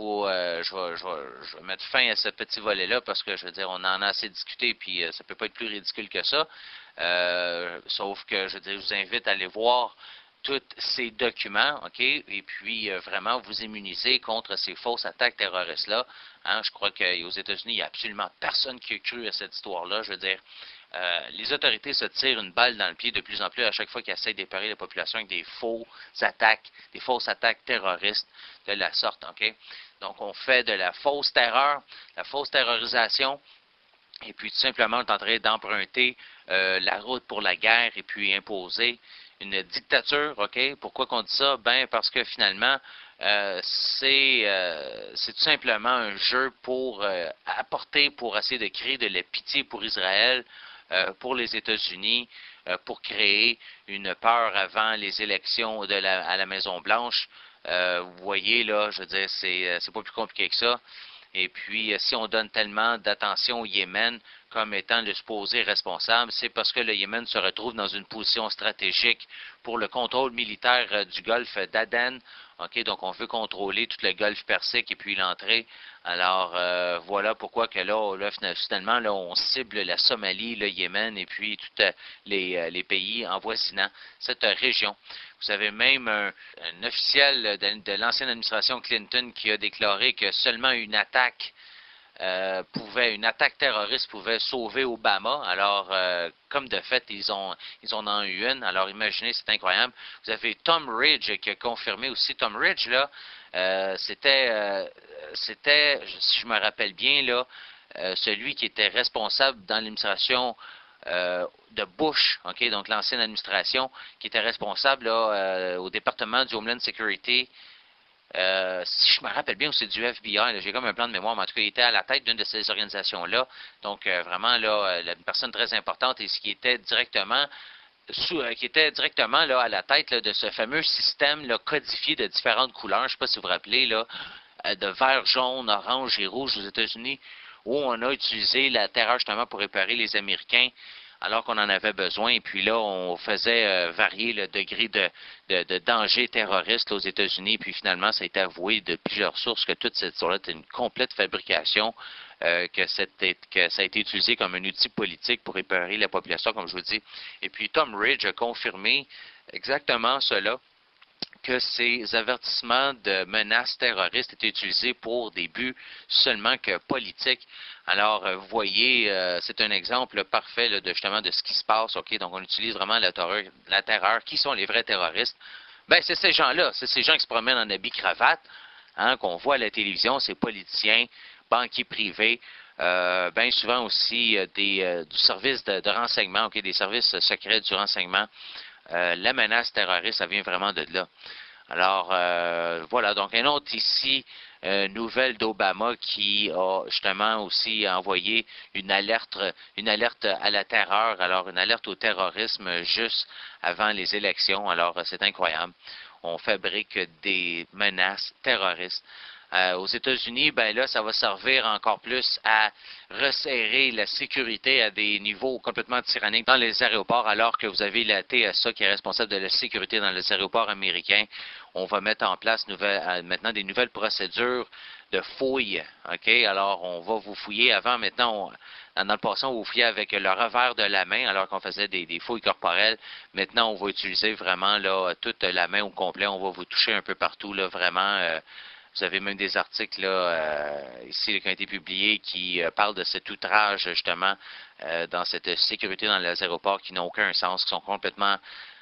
je vais mettre fin à ce petit volet-là parce que, je veux dire, on en a assez discuté, puis ça peut pas être plus ridicule que ça. Sauf que, je veux dire, je vous invite à aller voir tous ces documents, OK, et puis vraiment vous immuniser contre ces fausses attaques terroristes-là. Hein, je crois qu'aux États-Unis, il n'y a absolument personne qui a cru à cette histoire-là. Je veux dire, les autorités se tirent une balle dans le pied de plus en plus à chaque fois qu'ils essayent d'éparer la population avec des fausses attaques terroristes de la sorte, OK? Donc, on fait de la fausse terreur, la fausse terrorisation, et puis tout simplement, on est en train d'emprunter la route pour la guerre et puis imposer une dictature, OK? Pourquoi qu'on dit ça? Ben, parce que finalement, c'est tout simplement un jeu pour apporter, pour essayer de créer de la pitié pour Israël, pour les États-Unis, pour créer une peur avant les élections à la Maison-Blanche. Vous voyez, là, je veux dire, c'est pas plus compliqué que ça. Et puis, si on donne tellement d'attention au Yémen comme étant le supposé responsable, c'est parce que le Yémen se retrouve dans une position stratégique pour le contrôle militaire du golfe d'Aden. OK, donc on veut contrôler tout le golfe Persique et puis l'entrée. Alors, voilà pourquoi que là, finalement, là, on cible la Somalie, le Yémen et puis tous les pays avoisinants cette région. Vous avez même un officiel de l'ancienne administration Clinton qui a déclaré que seulement une attaque terroriste pouvait sauver Obama. Alors, comme de fait, ils en ont eu une. Alors, imaginez, c'est incroyable. Vous avez Tom Ridge qui a confirmé aussi. Tom Ridge, là, c'était, si je me rappelle bien, là, celui qui était responsable dans l'administration de Bush, OK, donc l'ancienne administration, qui était responsable là, au département du Homeland Security. Si je me rappelle bien, c'est du FBI, j'ai comme un plan de mémoire, mais en tout cas, il était à la tête d'une de ces organisations-là. Donc, vraiment, là, une personne très importante et ce qui était directement là, à la tête là, de ce fameux système là, codifié de différentes couleurs. Je ne sais pas si vous vous rappelez, là, de vert, jaune, orange et rouge aux États-Unis, où on a utilisé la terreur justement pour réparer les Américains alors qu'on en avait besoin. Et puis là, on faisait varier le degré de danger terroriste là, aux États-Unis. Puis finalement, ça a été avoué de plusieurs sources que toute cette histoire-là était une complète fabrication, que ça a été utilisé comme un outil politique pour réparer la population, comme je vous dis. Et puis Tom Ridge a confirmé exactement cela, que ces avertissements de menaces terroristes étaient utilisés pour des buts seulement que politiques. Alors, vous voyez, c'est un exemple parfait là, de justement de ce qui se passe. Ok, donc on utilise vraiment la terreur. Qui sont les vrais terroristes? Ben, c'est ces gens-là, c'est ces gens qui se promènent en habit cravate, hein, qu'on voit à la télévision, ces politiciens, banquiers privés. Bien souvent aussi du service de renseignement, ok, des services secrets du renseignement. La menace terroriste, ça vient vraiment de là. Alors, voilà, donc un autre ici, nouvelle d'Obama qui a justement aussi envoyé une alerte à la terreur, alors une alerte au terrorisme juste avant les élections. Alors, c'est incroyable. On fabrique des menaces terroristes. Aux États-Unis, ben là, ça va servir encore plus à resserrer la sécurité à des niveaux complètement tyranniques dans les aéroports, alors que vous avez la TSA qui est responsable de la sécurité dans les aéroports américains. On va mettre en place maintenant des nouvelles procédures de fouilles. OK? Alors, on va vous fouiller. Avant, maintenant, dans le passé, on vous fouillait avec le revers de la main, alors qu'on faisait des fouilles corporelles. Maintenant, on va utiliser vraiment là toute la main au complet. On va vous toucher un peu partout, là, vraiment. Vous avez même des articles là, ici là, qui ont été publiés qui parlent de cet outrage justement dans cette sécurité dans les aéroports qui n'ont aucun sens, qui sont complètement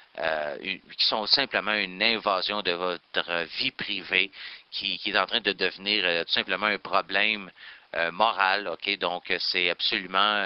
qui sont simplement une invasion de votre vie privée qui est en train de devenir tout simplement un problème moral. Ok, donc c'est absolument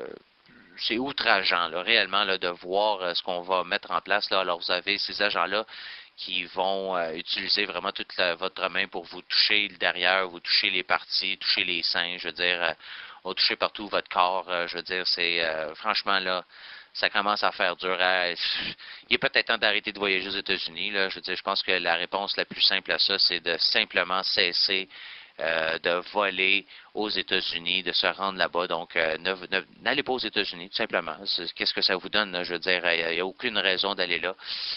c'est outrageant, là, réellement, là, de voir ce qu'on va mettre en place. Là. Alors, vous avez ces agents-là qui vont utiliser vraiment toute votre main pour vous toucher le derrière, vous toucher les parties, toucher les seins, je veux dire, vous toucher partout votre corps. Je veux dire, c'est franchement, là, ça commence à faire dur. Il est peut-être temps d'arrêter de voyager aux États-Unis. Là. Je veux dire, je pense que la réponse la plus simple à ça, c'est de simplement cesser de voler aux États-Unis, de se rendre là-bas. Donc, n'allez pas aux États-Unis, tout simplement. Qu'est-ce que ça vous donne? Là? Je veux dire, il n'y a aucune raison d'aller là.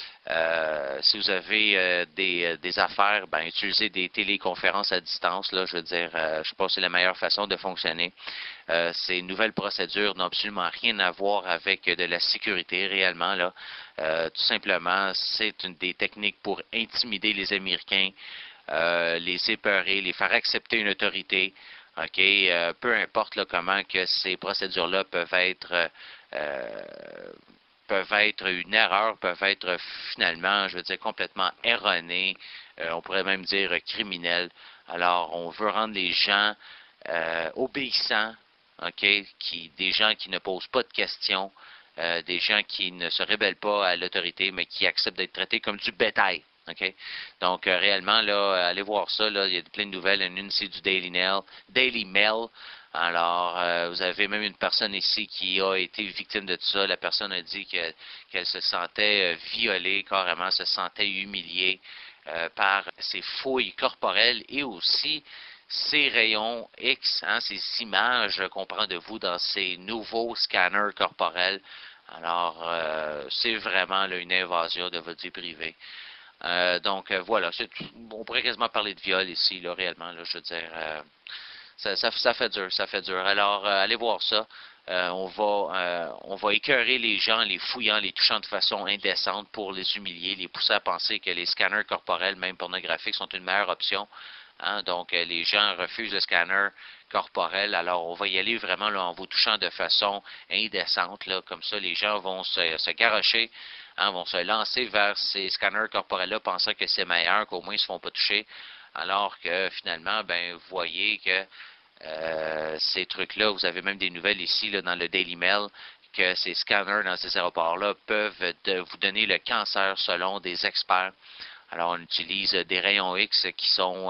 Si vous avez des affaires, ben, utilisez des téléconférences à distance. Là, je veux dire, je pense que c'est la meilleure façon de fonctionner. Ces nouvelles procédures n'ont absolument rien à voir avec de la sécurité réellement. Là. Tout simplement, c'est des techniques pour intimider les Américains, les épeurer, les faire accepter une autorité. OK, peu importe là, comment que ces procédures-là peuvent être une erreur, peuvent être finalement, je veux dire, complètement erronées, on pourrait même dire criminelles. Alors, on veut rendre les gens obéissants, OK, des gens qui ne posent pas de questions, des gens qui ne se rebellent pas à l'autorité, mais qui acceptent d'être traités comme du bétail. OK? Donc, réellement, là, allez voir ça. Là, il y a plein de nouvelles. Une ici du Daily Mail. Alors, vous avez même une personne ici qui a été victime de tout ça. La personne a dit qu'elle se sentait violée, carrément, se sentait humiliée par ces fouilles corporelles et aussi ces rayons X, hein, ces images qu'on prend de vous dans ces nouveaux scanners corporels. Alors, c'est vraiment là, une invasion de votre vie privée. Donc, voilà, on pourrait quasiment parler de viol ici, là, réellement, là, je veux dire, ça fait dur, ça fait dur. Alors, allez voir ça. On va écœurer les gens, les fouillant, les touchant de façon indécente pour les humilier, les pousser à penser que les scanners corporels, même pornographiques, sont une meilleure option. Hein? Donc, les gens refusent le scanner corporel. Alors, on va y aller vraiment là, en vous touchant de façon indécente. Là, comme ça, les gens vont se garrocher, hein, vont se lancer vers ces scanners corporels-là, pensant que c'est meilleur, qu'au moins ils ne se font pas toucher. Alors que finalement, ben, vous voyez que ces trucs-là, vous avez même des nouvelles ici là, dans le Daily Mail, que ces scanners dans ces aéroports-là peuvent vous donner le cancer selon des experts. Alors, on utilise des rayons X qui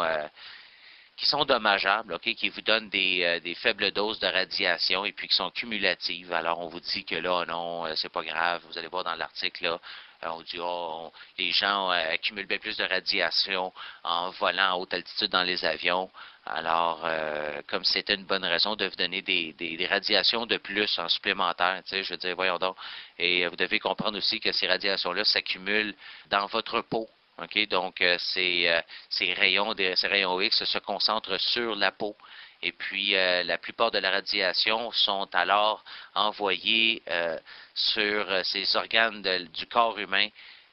sont dommageables, ok, qui vous donnent des faibles doses de radiation et puis qui sont cumulatives. Alors, on vous dit que là, non, c'est pas grave. Vous allez voir dans l'article, là, on dit, les gens accumulent bien plus de radiation en volant à haute altitude dans les avions. Alors, comme c'était une bonne raison de vous donner des radiations de plus en supplémentaire, tu sais, je veux dire, voyons donc. Et vous devez comprendre aussi que ces radiations-là s'accumulent dans votre peau. OK, donc ces rayons X se concentrent sur la peau. Et puis, la plupart de la radiation sont alors envoyées sur ces organes du corps humain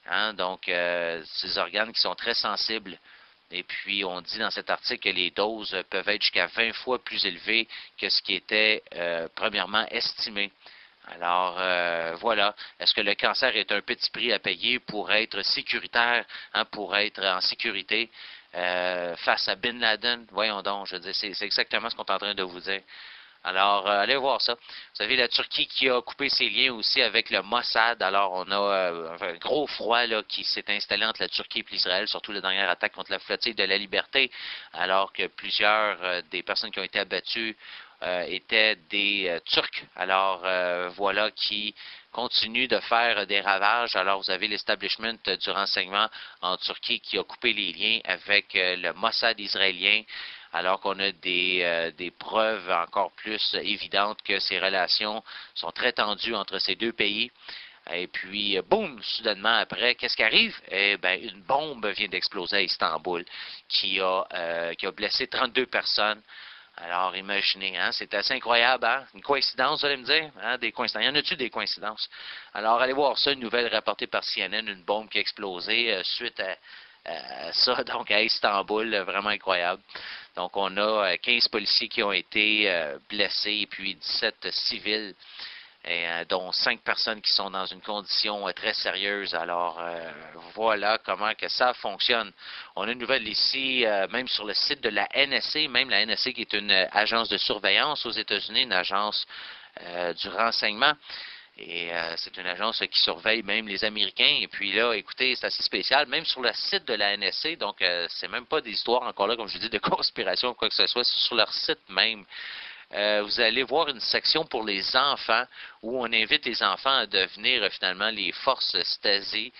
Hein? Donc, ces organes qui sont très sensibles. Et puis, on dit dans cet article que les doses peuvent être jusqu'à 20 fois plus élevées que ce qui était premièrement estimé. Alors, voilà. Est-ce que le cancer est un petit prix à payer pour être sécuritaire, hein, pour être en sécurité face à Bin Laden? Voyons donc, je veux dire, c'est exactement ce qu'on est en train de vous dire. Alors, allez voir ça. Vous savez, la Turquie qui a coupé ses liens aussi avec le Mossad. Alors, on a un gros froid là, qui s'est installé entre la Turquie et l'Israël, surtout la dernière attaque contre la flottille de la Liberté, alors que plusieurs des personnes qui ont été abattues étaient des Turcs. Alors, voilà qui continue de faire des ravages. Alors, vous avez l'establishment du renseignement en Turquie qui a coupé les liens avec le Mossad israélien, alors qu'on a des preuves encore plus évidentes que ces relations sont très tendues entre ces deux pays. Et puis, boum, soudainement après, qu'est-ce qui arrive? Eh bien, une bombe vient d'exploser à Istanbul qui a blessé 32 personnes. Alors, imaginez, hein, c'est assez incroyable, hein? Une coïncidence, vous allez me dire? Hein, des coïncidences. Y en a-tu des coïncidences? Alors, allez voir ça, une nouvelle rapportée par CNN, une bombe qui a explosé suite à ça, donc à Istanbul, vraiment incroyable. Donc, on a 15 policiers qui ont été blessés et puis 17 civils, dont 5 personnes qui sont dans une condition très sérieuse. Alors, voilà comment que ça fonctionne. On a une nouvelle ici, même sur le site de la NSA, même la NSA qui est une agence de surveillance aux États-Unis, une agence du renseignement. Et c'est une agence qui surveille même les Américains. Et puis là, écoutez, c'est assez spécial. Même sur le site de la NSA, donc c'est même pas des histoires encore là, comme je vous dis, de conspiration ou quoi que ce soit, c'est sur leur site même. Vous allez voir une section pour les enfants où on invite les enfants à devenir finalement les forces Stasi.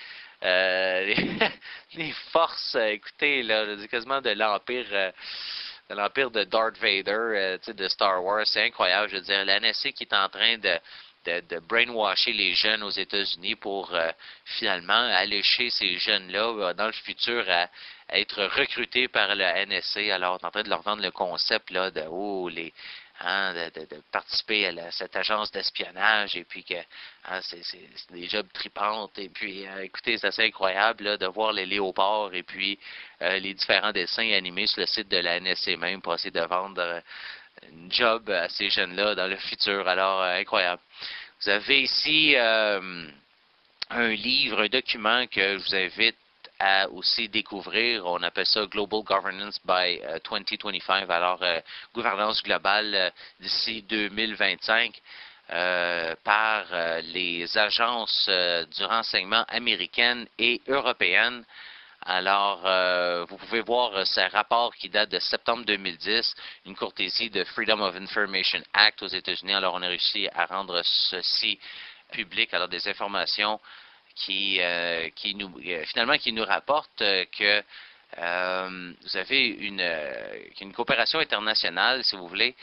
Les forces, écoutez, là, quasiment de l'empire de Darth Vader, de Star Wars. C'est incroyable, je veux dire. La NSA qui est en train de brainwasher les jeunes aux États-Unis pour finalement allécher ces jeunes-là dans le futur à être recrutés par la NSA. Alors, on est en train de leur vendre le concept là, de de participer à cette agence d'espionnage et puis que c'est des jobs tripantes et puis écoutez, c'est assez incroyable là, de voir les léopards et puis les différents dessins animés sur le site de la NSA même pour essayer de vendre une job à ces jeunes-là dans le futur. Alors, incroyable. Vous avez ici un livre, un document que je vous invite à aussi découvrir. On appelle ça Global Governance by 2025, alors gouvernance globale d'ici 2025 par les agences du renseignement américaines et européennes. Alors, vous pouvez voir ce rapport qui date de septembre 2010, une courtésie de Freedom of Information Act aux États-Unis. Alors, on a réussi à rendre ceci public, alors des informations qui nous rapportent que vous avez une coopération internationale, si vous voulez,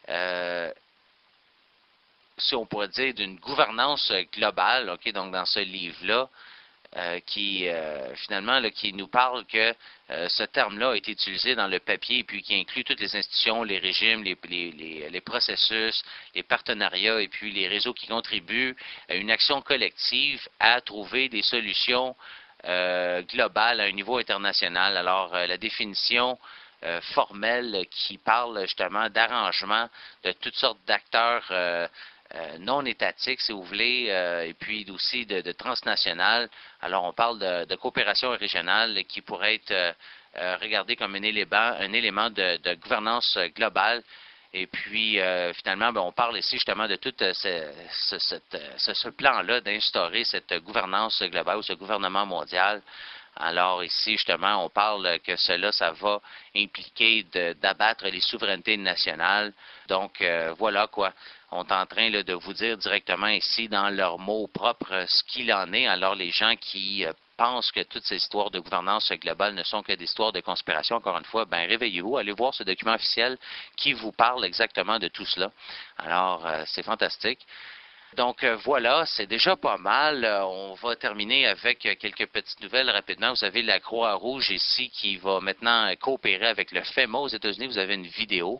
si on pourrait dire d'une gouvernance globale, ok, donc dans ce livre-là, qui finalement qui nous parle que ce terme-là a été utilisé dans le papier et puis qui inclut toutes les institutions, les régimes, les processus, les partenariats et puis les réseaux qui contribuent à une action collective à trouver des solutions globales à un niveau international. Alors, la définition formelle qui parle justement d'arrangement de toutes sortes d'acteurs non étatiques, si vous voulez, et puis aussi de transnationales. Alors, on parle de coopération régionale qui pourrait être regardée comme un élément de gouvernance globale. Et puis, finalement, on parle ici justement de tout ce plan-là d'instaurer cette gouvernance globale ou ce gouvernement mondial. Alors ici, justement, on parle que cela, ça va impliquer d'abattre les souverainetés nationales. Donc, voilà quoi. On est en train là, de vous dire directement ici, dans leurs mots propres, ce qu'il en est. Alors, les gens qui pensent que toutes ces histoires de gouvernance globale ne sont que des histoires de conspiration, encore une fois, ben réveillez-vous, allez voir ce document officiel qui vous parle exactement de tout cela. Alors, c'est fantastique. Donc voilà, c'est déjà pas mal. On va terminer avec quelques petites nouvelles rapidement. Vous avez la Croix-Rouge ici qui va maintenant coopérer avec le FEMA aux États-Unis. Vous avez une vidéo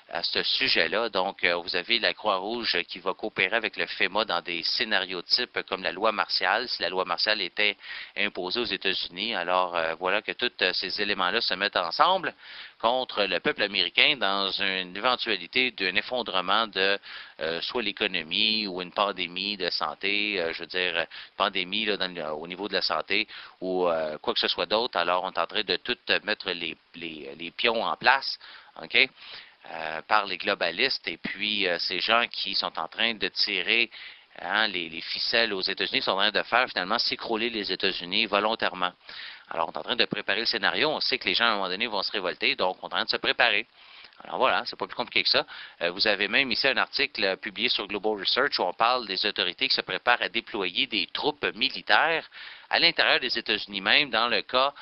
à ce sujet-là. Donc, vous avez la Croix-Rouge qui va coopérer avec le FEMA dans des scénarios types comme la loi martiale, si la loi martiale était imposée aux États-Unis. Alors, voilà que tous ces éléments-là se mettent ensemble contre le peuple américain dans une éventualité d'un effondrement de soit l'économie ou une pandémie de santé, je veux dire, pandémie là, au niveau de la santé ou quoi que ce soit d'autre. Alors, on est en train de tout mettre les pions en place, OK? Par les globalistes et puis ces gens qui sont en train de tirer les ficelles aux États-Unis sont en train de faire finalement s'écrouler les États-Unis volontairement. Alors, on est en train de préparer le scénario. On sait que les gens, à un moment donné, vont se révolter, donc on est en train de se préparer. Alors voilà, c'est pas plus compliqué que ça. Vous avez même ici un article publié sur Global Research où on parle des autorités qui se préparent à déployer des troupes militaires à l'intérieur des États-Unis même dans le cas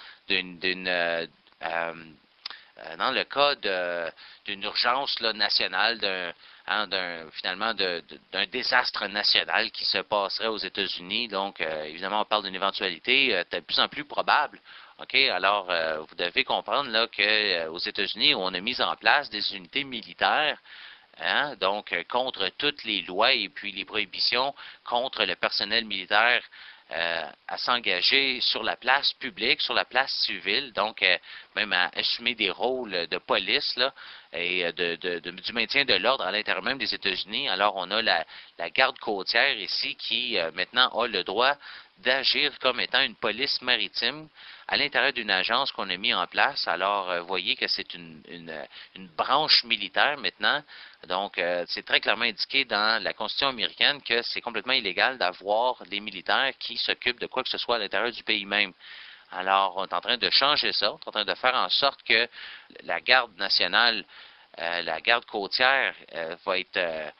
dans le cas d'une urgence là, nationale, finalement d'un désastre national qui se passerait aux États-Unis. Donc, évidemment, on parle d'une éventualité de plus en plus probable. OK? Alors, vous devez comprendre là qu'aux États-Unis, on a mis en place des unités militaires. Donc, contre toutes les lois et puis les prohibitions contre le personnel militaire à s'engager sur la place publique, sur la place civile, donc même à assumer des rôles de police là, et du maintien de l'ordre à l'intérieur même des États-Unis. Alors, on a la garde côtière ici qui maintenant a le droit d'agir comme étant une police maritime à l'intérieur d'une agence qu'on a mis en place. Alors, vous voyez que c'est une branche militaire maintenant. Donc, c'est très clairement indiqué dans la Constitution américaine que c'est complètement illégal d'avoir des militaires qui s'occupent de quoi que ce soit à l'intérieur du pays même. Alors, on est en train de changer ça. On est en train de faire en sorte que la garde nationale, la garde côtière va être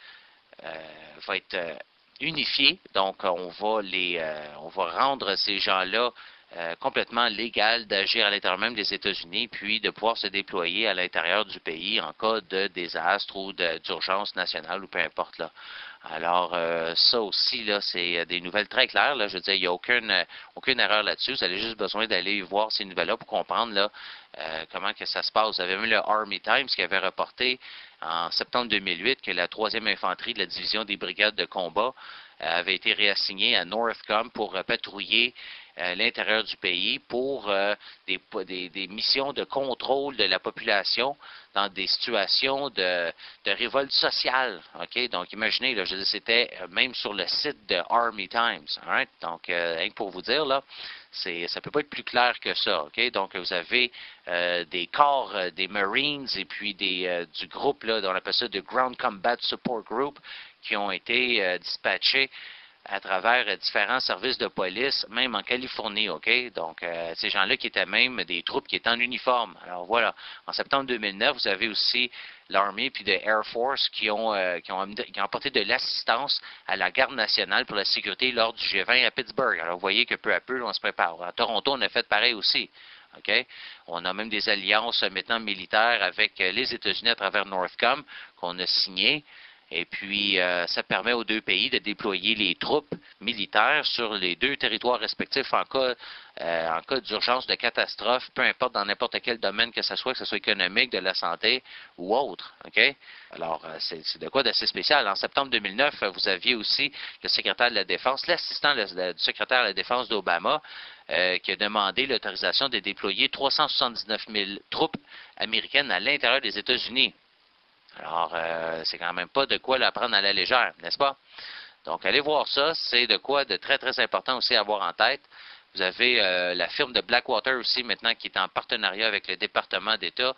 unifiée. Donc, on va rendre ces gens-là complètement légal d'agir à l'intérieur même des États-Unis, puis de pouvoir se déployer à l'intérieur du pays en cas de désastre ou d'urgence nationale ou peu importe là. Alors, ça aussi, là, c'est des nouvelles très claires. Là. Je veux dire, il n'y a aucune erreur là-dessus. Vous avez juste besoin d'aller voir ces nouvelles-là pour comprendre là, comment que ça se passe. Vous avez même le Army Times qui avait reporté en septembre 2008 que la 3e infanterie de la division des brigades de combat avait été réassignée à Northcom pour patrouiller l'intérieur du pays pour des missions de contrôle de la population dans des situations de révolte sociale. OK? Donc, imaginez, là, je veux dire, c'était même sur le site de Army Times. Right? Donc, rien que pour vous dire, là, ça ne peut pas être plus clair que ça. OK? Donc, vous avez des corps, des Marines et puis du groupe, là, on appelle ça de Ground Combat Support Group, qui ont été dispatchés à travers différents services de police, même en Californie, OK? Donc, ces gens-là qui étaient même des troupes qui étaient en uniforme. Alors, voilà. En septembre 2009, vous avez aussi l'Army puis de Air Force qui ont apporté de l'assistance à la Garde nationale pour la sécurité lors du G20 à Pittsburgh. Alors, vous voyez que peu à peu, on se prépare. À Toronto, on a fait pareil aussi. OK? On a même des alliances maintenant militaires avec les États-Unis à travers Northcom qu'on a signées. Et puis, ça permet aux deux pays de déployer les troupes militaires sur les deux territoires respectifs en cas d'urgence, de catastrophe, peu importe dans n'importe quel domaine que ce soit économique, de la santé ou autre. OK? Alors, c'est de quoi d'assez spécial. En septembre 2009, vous aviez aussi le secrétaire de la Défense, l'assistant du secrétaire de la Défense d'Obama, qui a demandé l'autorisation de déployer 379 000 troupes américaines à l'intérieur des États-Unis. Alors, c'est quand même pas de quoi la prendre à la légère, n'est-ce pas? Donc, allez voir ça. C'est de quoi de très, très important aussi à avoir en tête. Vous avez la firme de Blackwater aussi maintenant qui est en partenariat avec le département d'État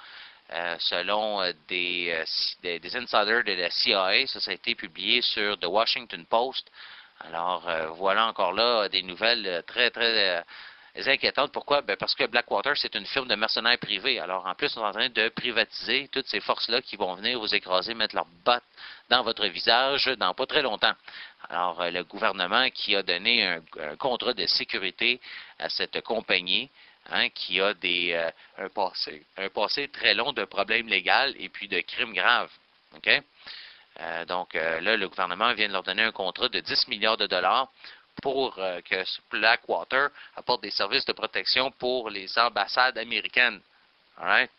selon des insiders de la CIA. Ça a été publié sur The Washington Post. Alors, voilà encore là des nouvelles très, très inquiétantes. Pourquoi? Ben parce que Blackwater, c'est une firme de mercenaires privés. Alors, en plus, on est en train de privatiser toutes ces forces-là qui vont venir vous écraser, mettre leurs bottes dans votre visage dans pas très longtemps. Alors, le gouvernement qui a donné un contrat de sécurité à cette compagnie, qui a un passé très long de problèmes légaux et puis de crimes graves. OK? Donc, là, le gouvernement vient de leur donner un contrat de 10 milliards de dollars pour que Blackwater apporte des services de protection pour les ambassades américaines. All right?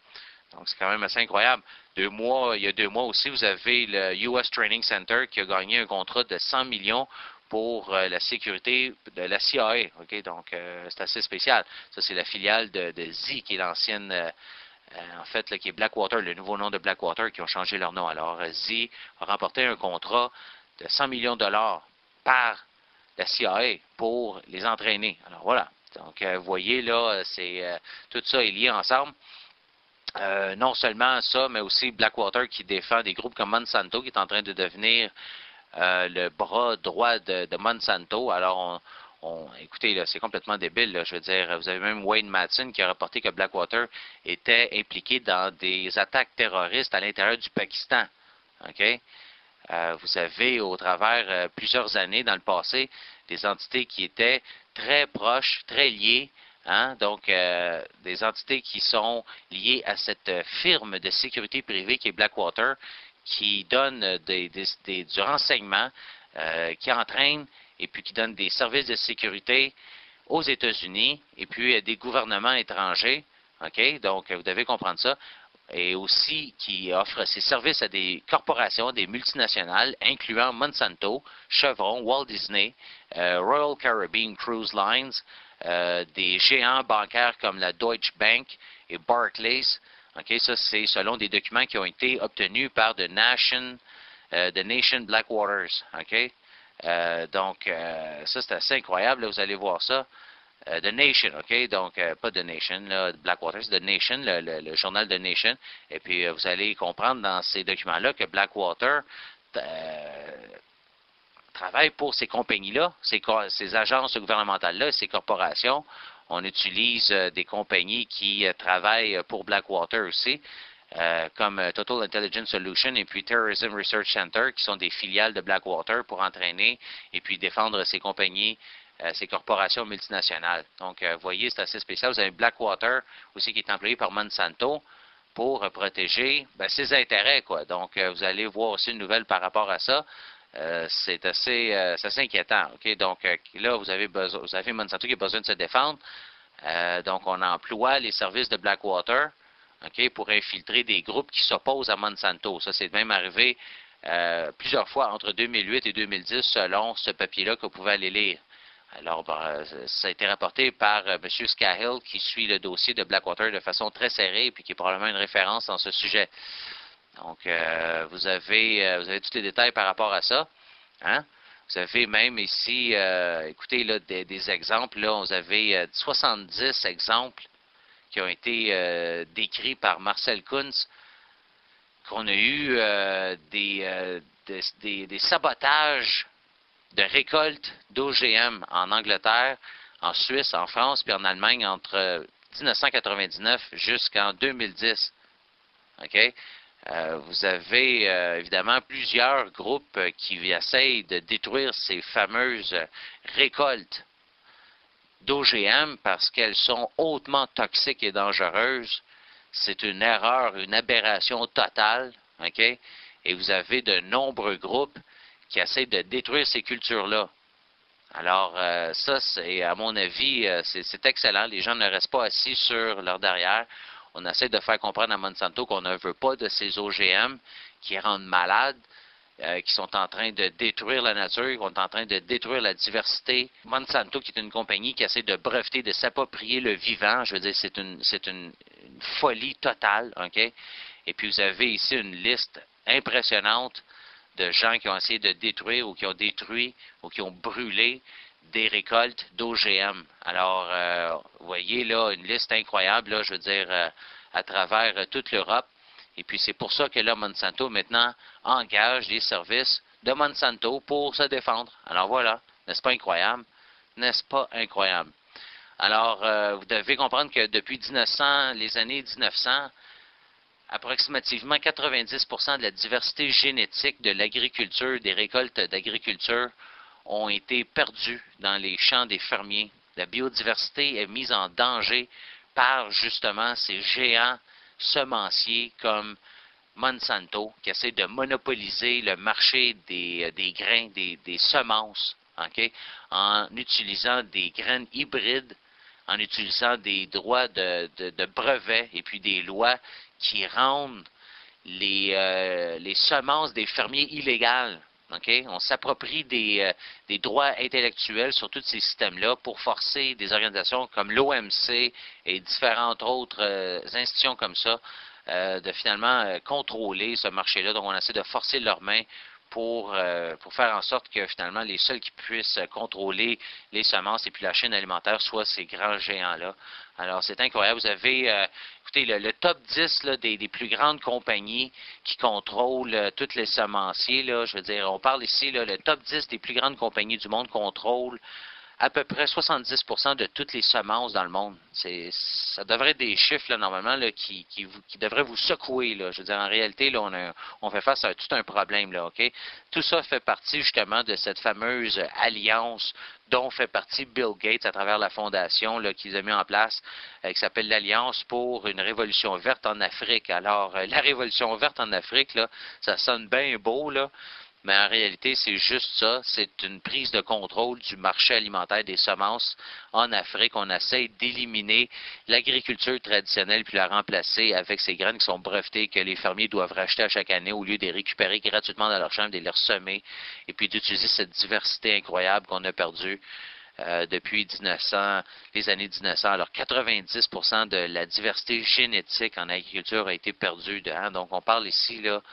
Donc, c'est quand même assez incroyable. Il y a 2 mois aussi, vous avez le US Training Center qui a gagné un contrat de 100 millions pour la sécurité de la CIA. OK? Donc, c'est assez spécial. Ça, c'est la filiale de Z, qui est l'ancienne, en fait, là, qui est Blackwater, le nouveau nom de Blackwater, qui ont changé leur nom. Alors, Z a remporté un contrat de 100 millions de dollars par la CIA pour les entraîner. Alors, voilà. Donc, vous voyez, là, tout ça est lié ensemble. Non seulement ça, mais aussi Blackwater qui défend des groupes comme Monsanto, qui est en train de devenir le bras droit de Monsanto. Alors, écoutez, là, c'est complètement débile. Là. Je veux dire, vous avez même Wayne Madsen qui a rapporté que Blackwater était impliqué dans des attaques terroristes à l'intérieur du Pakistan. OK? Vous avez, au travers plusieurs années dans le passé, des entités qui étaient très proches, très liées. Hein? Donc, des entités qui sont liées à cette firme de sécurité privée qui est Blackwater, qui donne du renseignement, qui entraîne et puis qui donne des services de sécurité aux États-Unis et puis des gouvernements étrangers. OK? Donc, vous devez comprendre ça. Et aussi qui offre ses services à des corporations, des multinationales, incluant Monsanto, Chevron, Walt Disney, Royal Caribbean Cruise Lines, des géants bancaires comme la Deutsche Bank et Barclays. Okay, ça, c'est selon des documents qui ont été obtenus par The Nation Blackwaters. Okay? Donc, ça, c'est assez incroyable. Là, vous allez voir ça. The Nation, OK? Donc, pas The Nation, là, Blackwater, c'est The Nation, le journal The Nation. Et puis, vous allez comprendre dans ces documents-là que Blackwater travaille pour ces compagnies-là, ces agences gouvernementales-là, ces corporations. On utilise des compagnies qui travaillent pour Blackwater aussi, comme Total Intelligence Solutions et puis Terrorism Research Center, qui sont des filiales de Blackwater pour entraîner et puis défendre ces compagnies, ces corporations multinationales. Donc, vous voyez, c'est assez spécial. Vous avez Blackwater aussi qui est employé par Monsanto pour protéger ses intérêts, quoi. Donc, vous allez voir aussi une nouvelle par rapport à ça. C'est assez inquiétant. OK? Donc, là, vous avez Monsanto qui a besoin de se défendre. Donc, on emploie les services de Blackwater, OK, pour infiltrer des groupes qui s'opposent à Monsanto. Ça, c'est même arrivé plusieurs fois entre 2008 et 2010, selon ce papier-là que vous pouvez aller lire. Alors, ça a été rapporté par M. Scahill, qui suit le dossier de Blackwater de façon très serrée et puis qui est probablement une référence dans ce sujet. Donc, vous avez tous les détails par rapport à ça. Hein? Vous avez même ici, écoutez, là, des exemples. Là, vous avez 70 exemples qui ont été décrits par Marcel Kuntz, qu'on a eu des sabotages de récolte d'OGM en Angleterre, en Suisse, en France, puis en Allemagne entre 1999 jusqu'en 2010. OK? Vous avez évidemment plusieurs groupes qui essayent de détruire ces fameuses récoltes d'OGM parce qu'elles sont hautement toxiques et dangereuses. C'est une erreur, une aberration totale. OK? Et vous avez de nombreux groupes qui essayent de détruire ces cultures-là. Alors, ça, c'est, à mon avis, c'est excellent. Les gens ne restent pas assis sur leur derrière. On essaie de faire comprendre à Monsanto qu'on ne veut pas de ces OGM qui rendent malades, qui sont en train de détruire la nature, qui sont en train de détruire la diversité. Monsanto, qui est une compagnie qui essaie de breveter, de s'approprier le vivant, je veux dire, c'est une folie totale. OK? Et puis, vous avez ici une liste impressionnante de gens qui ont essayé de détruire ou qui ont détruit ou qui ont brûlé des récoltes d'OGM. Alors, vous voyez là une liste incroyable, là, je veux dire, à travers toute l'Europe. Et puis, c'est pour ça que là, Monsanto, maintenant, engage les services de Monsanto pour se défendre. Alors voilà, n'est-ce pas incroyable? N'est-ce pas incroyable? Alors, vous devez comprendre que depuis les années 1900, approximativement 90% de la diversité génétique de l'agriculture, des récoltes d'agriculture, ont été perdues dans les champs des fermiers. La biodiversité est mise en danger par justement ces géants semenciers comme Monsanto, qui essaie de monopoliser le marché des grains, des semences, okay, en utilisant des graines hybrides, en utilisant des droits de brevet et puis des lois qui rendent les semences des fermiers illégales. Okay? On s'approprie des droits intellectuels sur tous ces systèmes-là pour forcer des organisations comme l'OMC et différentes autres institutions comme ça de finalement contrôler ce marché-là. Donc, on essaie de forcer leurs mains pour faire en sorte que finalement les seuls qui puissent contrôler les semences et puis la chaîne alimentaire soient ces grands géants-là. Alors, c'est incroyable. Vous avez, écoutez, le top 10 là, des plus grandes compagnies qui contrôlent tous les semenciers. Là, je veux dire, on parle ici, là, le top 10 des plus grandes compagnies du monde contrôlent à peu près 70% de toutes les semences dans le monde. Ça devrait être des chiffres, là, normalement, là, qui devraient vous secouer. Là. Je veux dire, en réalité, là, on fait face à tout un problème. Là, OK? Tout ça fait partie, justement, de cette fameuse alliance dont fait partie Bill Gates à travers la fondation qu'ils ont mis en place, qui s'appelle l'Alliance pour une révolution verte en Afrique. Alors, la révolution verte en Afrique, là, ça sonne bien beau, là. Mais en réalité, c'est juste ça. C'est une prise de contrôle du marché alimentaire des semences en Afrique. On essaie d'éliminer l'agriculture traditionnelle puis la remplacer avec ces graines qui sont brevetées que les fermiers doivent racheter à chaque année au lieu de les récupérer gratuitement dans leur chambre, de les ressemer et puis d'utiliser cette diversité incroyable qu'on a perdue depuis les années 1900. Alors, 90% de la diversité génétique en agriculture a été perdue. Donc, on parle ici, là,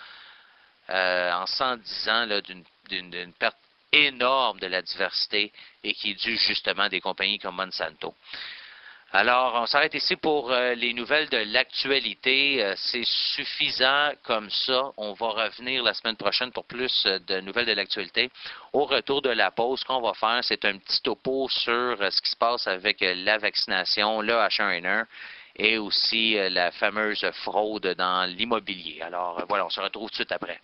en 110 ans d'une perte énorme de la diversité et qui est due justement à des compagnies comme Monsanto. Alors, on s'arrête ici pour les nouvelles de l'actualité. C'est suffisant comme ça. On va revenir la semaine prochaine pour plus de nouvelles de l'actualité. Au retour de la pause, ce qu'on va faire, c'est un petit topo sur ce qui se passe avec la vaccination, le H1N1. Et aussi la fameuse fraude dans l'immobilier. Alors voilà, on se retrouve tout de suite après.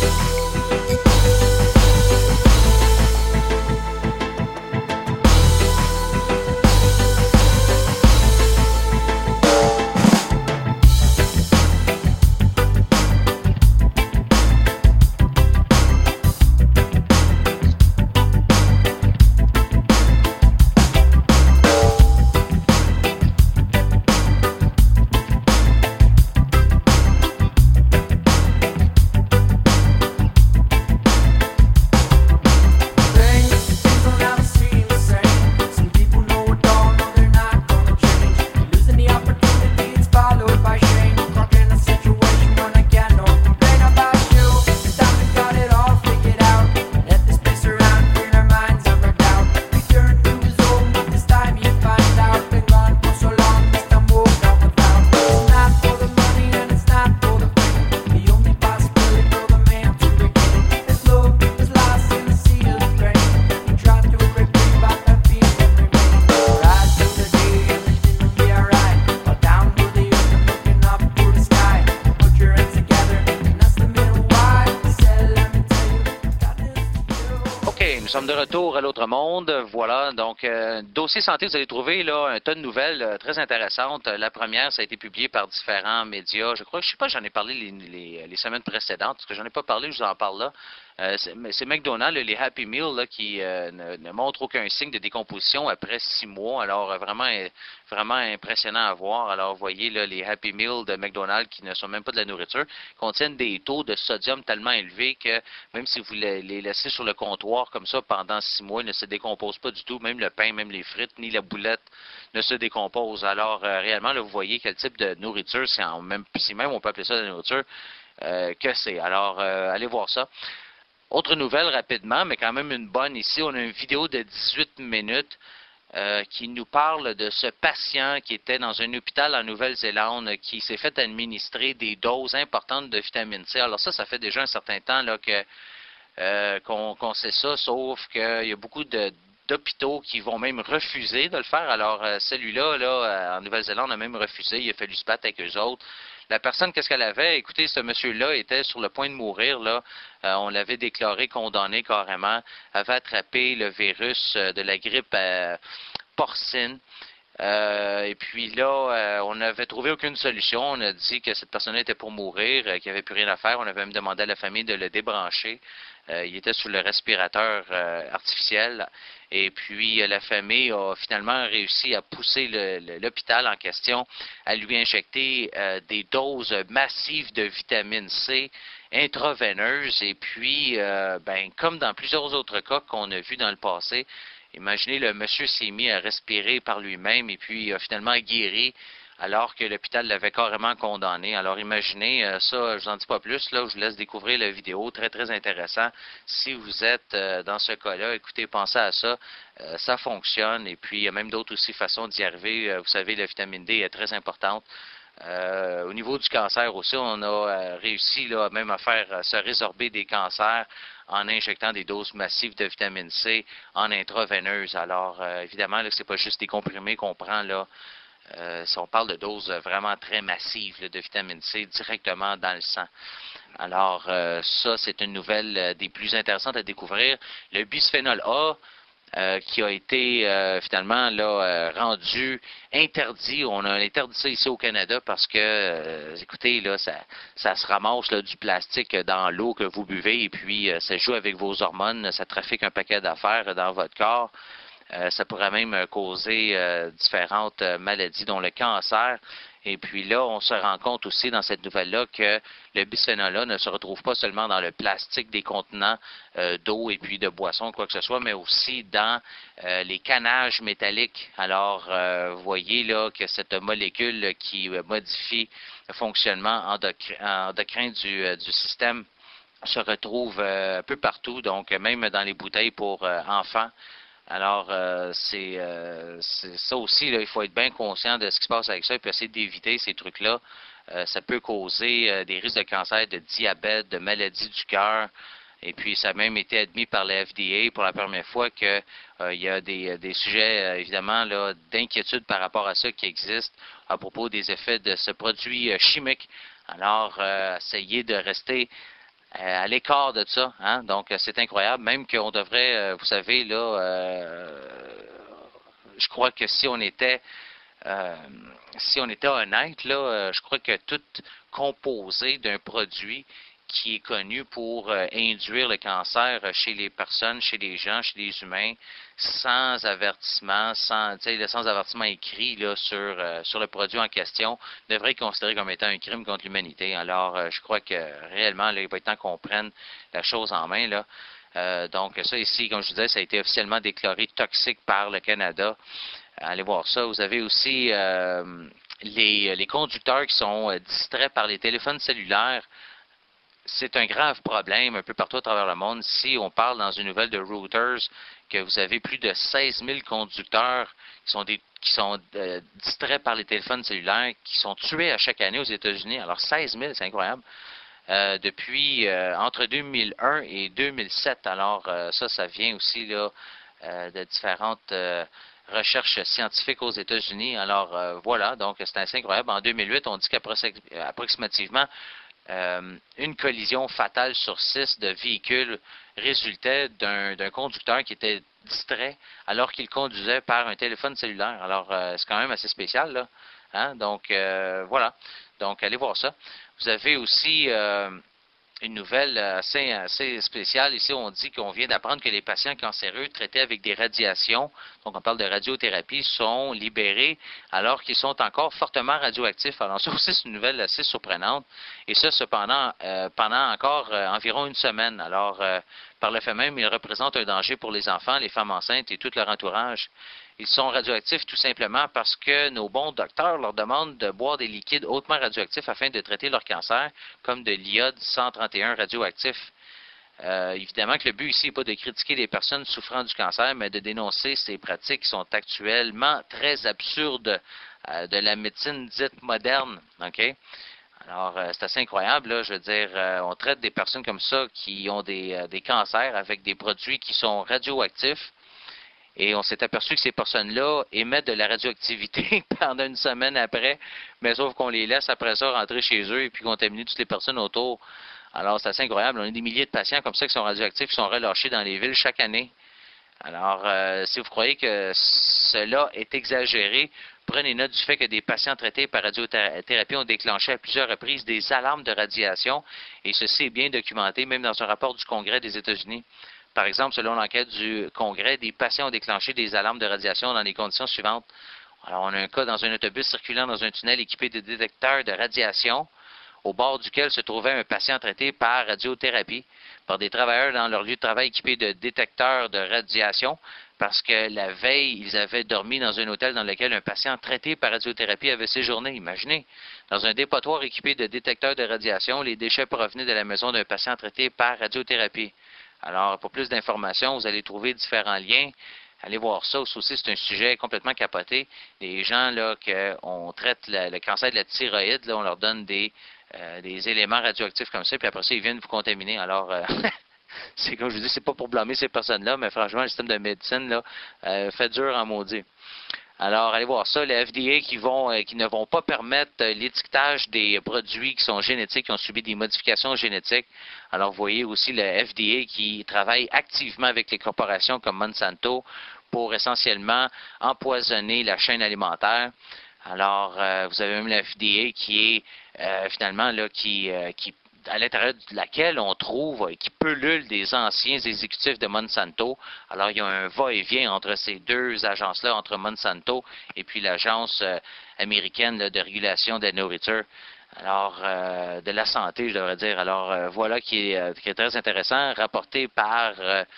Nous sommes de retour à l'autre monde. Voilà, donc, dossier santé, vous allez trouver là un tas de nouvelles très intéressantes. La première, ça a été publié par différents médias. Je sais pas, j'en ai parlé les semaines précédentes, parce que j'en ai pas parlé, je vous en parle là. C'est McDonald's, les Happy Meal, là, qui ne montrent aucun signe de décomposition après 6 mois. Alors, vraiment impressionnant à voir. Alors, vous voyez, là, les Happy Meal de McDonald's, qui ne sont même pas de la nourriture, contiennent des taux de sodium tellement élevés que même si vous les laissez sur le comptoir comme ça pendant 6 mois, ils ne se décomposent pas du tout. Même le pain, même les frites, ni la boulette ne se décomposent. Alors, réellement, là, vous voyez quel type de nourriture, si même on peut appeler ça de la nourriture, que c'est. Alors, allez voir ça. Autre nouvelle rapidement, mais quand même une bonne ici. On a une vidéo de 18 minutes qui nous parle de ce patient qui était dans un hôpital en Nouvelle-Zélande qui s'est fait administrer des doses importantes de vitamine C. Alors ça fait déjà un certain temps là, qu'on sait ça, sauf qu'il y a beaucoup d'hôpitaux qui vont même refuser de le faire. Alors celui-là, en Nouvelle-Zélande, a même refusé. Il a fallu se battre avec eux autres. La personne, qu'est-ce qu'elle avait? Écoutez, ce monsieur-là était sur le point de mourir. Là. On l'avait déclaré condamné carrément. Avait attrapé le virus de la grippe porcine. Et puis là, on n'avait trouvé aucune solution. On a dit que cette personne-là était pour mourir, qu'il n'y avait plus rien à faire. On avait même demandé à la famille de le débrancher. Il était sous le respirateur artificiel. Et puis, la famille a finalement réussi à pousser l'hôpital en question à lui injecter des doses massives de vitamine C intraveineuses. Et puis, comme dans plusieurs autres cas qu'on a vus dans le passé, imaginez, le monsieur s'est mis à respirer par lui-même et puis a finalement guéri alors que l'hôpital l'avait carrément condamné. Alors imaginez, ça, je vous en dis pas plus, là, je vous laisse découvrir la vidéo, très très intéressant. Si vous êtes dans ce cas-là, écoutez, pensez à ça, ça fonctionne et puis il y a même d'autres aussi façons d'y arriver. Vous savez, la vitamine D est très importante. Au niveau du cancer aussi, on a réussi là, même à faire se résorber des cancers en injectant des doses massives de vitamine C en intraveineuse. Alors, évidemment, ce n'est pas juste des comprimés qu'on prend là. Si on parle de doses vraiment très massives là, de vitamine C directement dans le sang. Alors, ça, c'est une nouvelle des plus intéressantes à découvrir. Le bisphénol A, qui a été finalement là rendu interdit. On a interdit ça ici au Canada parce que, écoutez, là, ça se ramasse là, du plastique dans l'eau que vous buvez et puis ça joue avec vos hormones, ça trafique un paquet d'affaires dans votre corps. Ça pourrait même causer différentes maladies, dont le cancer. Et puis là, on se rend compte aussi dans cette nouvelle-là que le bisphénol A ne se retrouve pas seulement dans le plastique des contenants d'eau et puis de boissons, quoi que ce soit, mais aussi dans les canages métalliques. Alors, vous voyez là que cette molécule qui modifie le fonctionnement endocrin du système se retrouve un peu partout, donc même dans les bouteilles pour enfants. Alors, c'est ça aussi, là, il faut être bien conscient de ce qui se passe avec ça et puis essayer d'éviter ces trucs-là. Ça peut causer des risques de cancer, de diabète, de maladies du cœur. Et puis, ça a même été admis par la FDA pour la première fois qu'il y a des sujets, évidemment, là, d'inquiétude par rapport à ça qui existent à propos des effets de ce produit chimique. Alors, essayez de rester à l'écart de ça, hein? Donc c'est incroyable, même qu'on devrait, vous savez, là, je crois que si on était honnête, là, je crois que tout composé d'un produit qui est connu pour induire le cancer chez les personnes, chez les gens, chez les humains, sans avertissement, sans avertissement écrit là, sur le produit en question, devrait être considéré comme étant un crime contre l'humanité. Alors, je crois que réellement, là, il va être temps qu'on prenne la chose en main. Là. Donc, ça ici, comme je vous disais, ça a été officiellement déclaré toxique par le Canada. Allez voir ça. Vous avez aussi les conducteurs qui sont distraits par les téléphones cellulaires. C'est un grave problème un peu partout à travers le monde. Si on parle dans une nouvelle de Reuters que vous avez plus de 16 000 conducteurs qui sont distraits par les téléphones cellulaires, qui sont tués à chaque année aux États-Unis. Alors 16 000, c'est incroyable. Depuis entre 2001 et 2007. Alors ça vient aussi là de différentes recherches scientifiques aux États-Unis. Alors voilà, donc c'est assez incroyable. En 2008, on dit qu'approximativement une collision fatale sur 6 de véhicules résultait d'un conducteur qui était distrait alors qu'il conduisait par un téléphone cellulaire. Alors, c'est quand même assez spécial, là. Hein? Donc, voilà. Donc, allez voir ça. Vous avez aussi une nouvelle assez spéciale. Ici, on dit qu'on vient d'apprendre que les patients cancéreux traités avec des radiations, donc on parle de radiothérapie, sont libérés alors qu'ils sont encore fortement radioactifs. Alors ça aussi, c'est une nouvelle assez surprenante. Et ça, cependant, pendant encore environ une semaine. Alors, par le fait même, ils représentent un danger pour les enfants, les femmes enceintes et tout leur entourage. Ils sont radioactifs tout simplement parce que nos bons docteurs leur demandent de boire des liquides hautement radioactifs afin de traiter leur cancer, comme de l'iode 131 radioactif. Évidemment que le but ici n'est pas de critiquer les personnes souffrant du cancer, mais de dénoncer ces pratiques qui sont actuellement très absurdes de la médecine dite moderne. OK? Alors, c'est assez incroyable, là. Je veux dire, on traite des personnes comme ça qui ont des cancers avec des produits qui sont radioactifs. Et on s'est aperçu que ces personnes-là émettent de la radioactivité pendant une semaine après, mais sauf qu'on les laisse après ça rentrer chez eux et puis contaminer toutes les personnes autour. Alors, c'est assez incroyable. On a des milliers de patients comme ça qui sont radioactifs, qui sont relâchés dans les villes chaque année. Alors, si vous croyez que cela est exagéré, prenez note du fait que des patients traités par radiothérapie ont déclenché à plusieurs reprises des alarmes de radiation, et ceci est bien documenté, même dans un rapport du Congrès des États-Unis. Par exemple, selon l'enquête du Congrès, des patients ont déclenché des alarmes de radiation dans les conditions suivantes. Alors, on a un cas dans un autobus circulant dans un tunnel équipé de détecteurs de radiation, au bord duquel se trouvait un patient traité par radiothérapie par des travailleurs dans leur lieu de travail équipés de détecteurs de radiation, parce que la veille, ils avaient dormi dans un hôtel dans lequel un patient traité par radiothérapie avait séjourné. Imaginez, dans un dépotoir équipé de détecteurs de radiation, les déchets provenaient de la maison d'un patient traité par radiothérapie. Alors, pour plus d'informations, vous allez trouver différents liens. Allez voir ça. Ça aussi, c'est un sujet complètement capoté. Les gens là qu'on traite le cancer de la thyroïde, là, on leur donne des éléments radioactifs comme ça, puis après ça, ils viennent vous contaminer. Alors, c'est comme je vous dis, c'est pas pour blâmer ces personnes-là, mais franchement, le système de médecine là, fait dur en maudit. Alors, allez voir ça. Le FDA qui ne vont pas permettre l'étiquetage des produits qui sont génétiques, qui ont subi des modifications génétiques. Alors, vous voyez aussi le FDA qui travaille activement avec les corporations comme Monsanto pour essentiellement empoisonner la chaîne alimentaire. Alors, vous avez même le FDA qui est finalement là, qui à l'intérieur de laquelle on trouve, qui pullule des anciens exécutifs de Monsanto. Alors, il y a un va-et-vient entre ces deux agences-là, entre Monsanto et puis l'agence américaine là, de régulation de la nourriture. Alors, de la santé, je devrais dire. Alors, voilà qui est très intéressant, rapporté par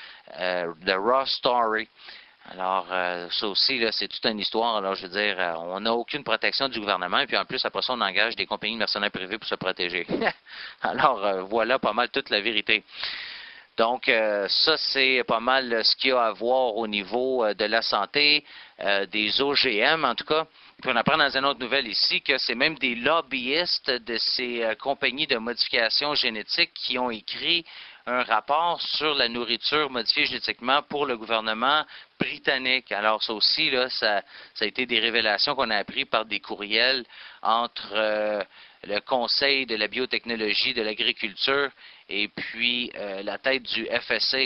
The Raw Story. Alors, ça aussi, là, c'est toute une histoire. Alors, je veux dire, on n'a aucune protection du gouvernement, et puis en plus, après ça, on engage des compagnies de mercenaires privés pour se protéger. Alors, voilà pas mal toute la vérité. Donc, ça, c'est pas mal ce qu'il y a à voir au niveau de la santé, des OGM, en tout cas. Puis on apprend dans une autre nouvelle ici que c'est même des lobbyistes de ces compagnies de modification génétique qui ont écrit un rapport sur la nourriture modifiée génétiquement pour le gouvernement britannique. Alors ça aussi, là, ça a été des révélations qu'on a apprises par des courriels entre le Conseil de la biotechnologie de l'agriculture et puis la tête du FSA,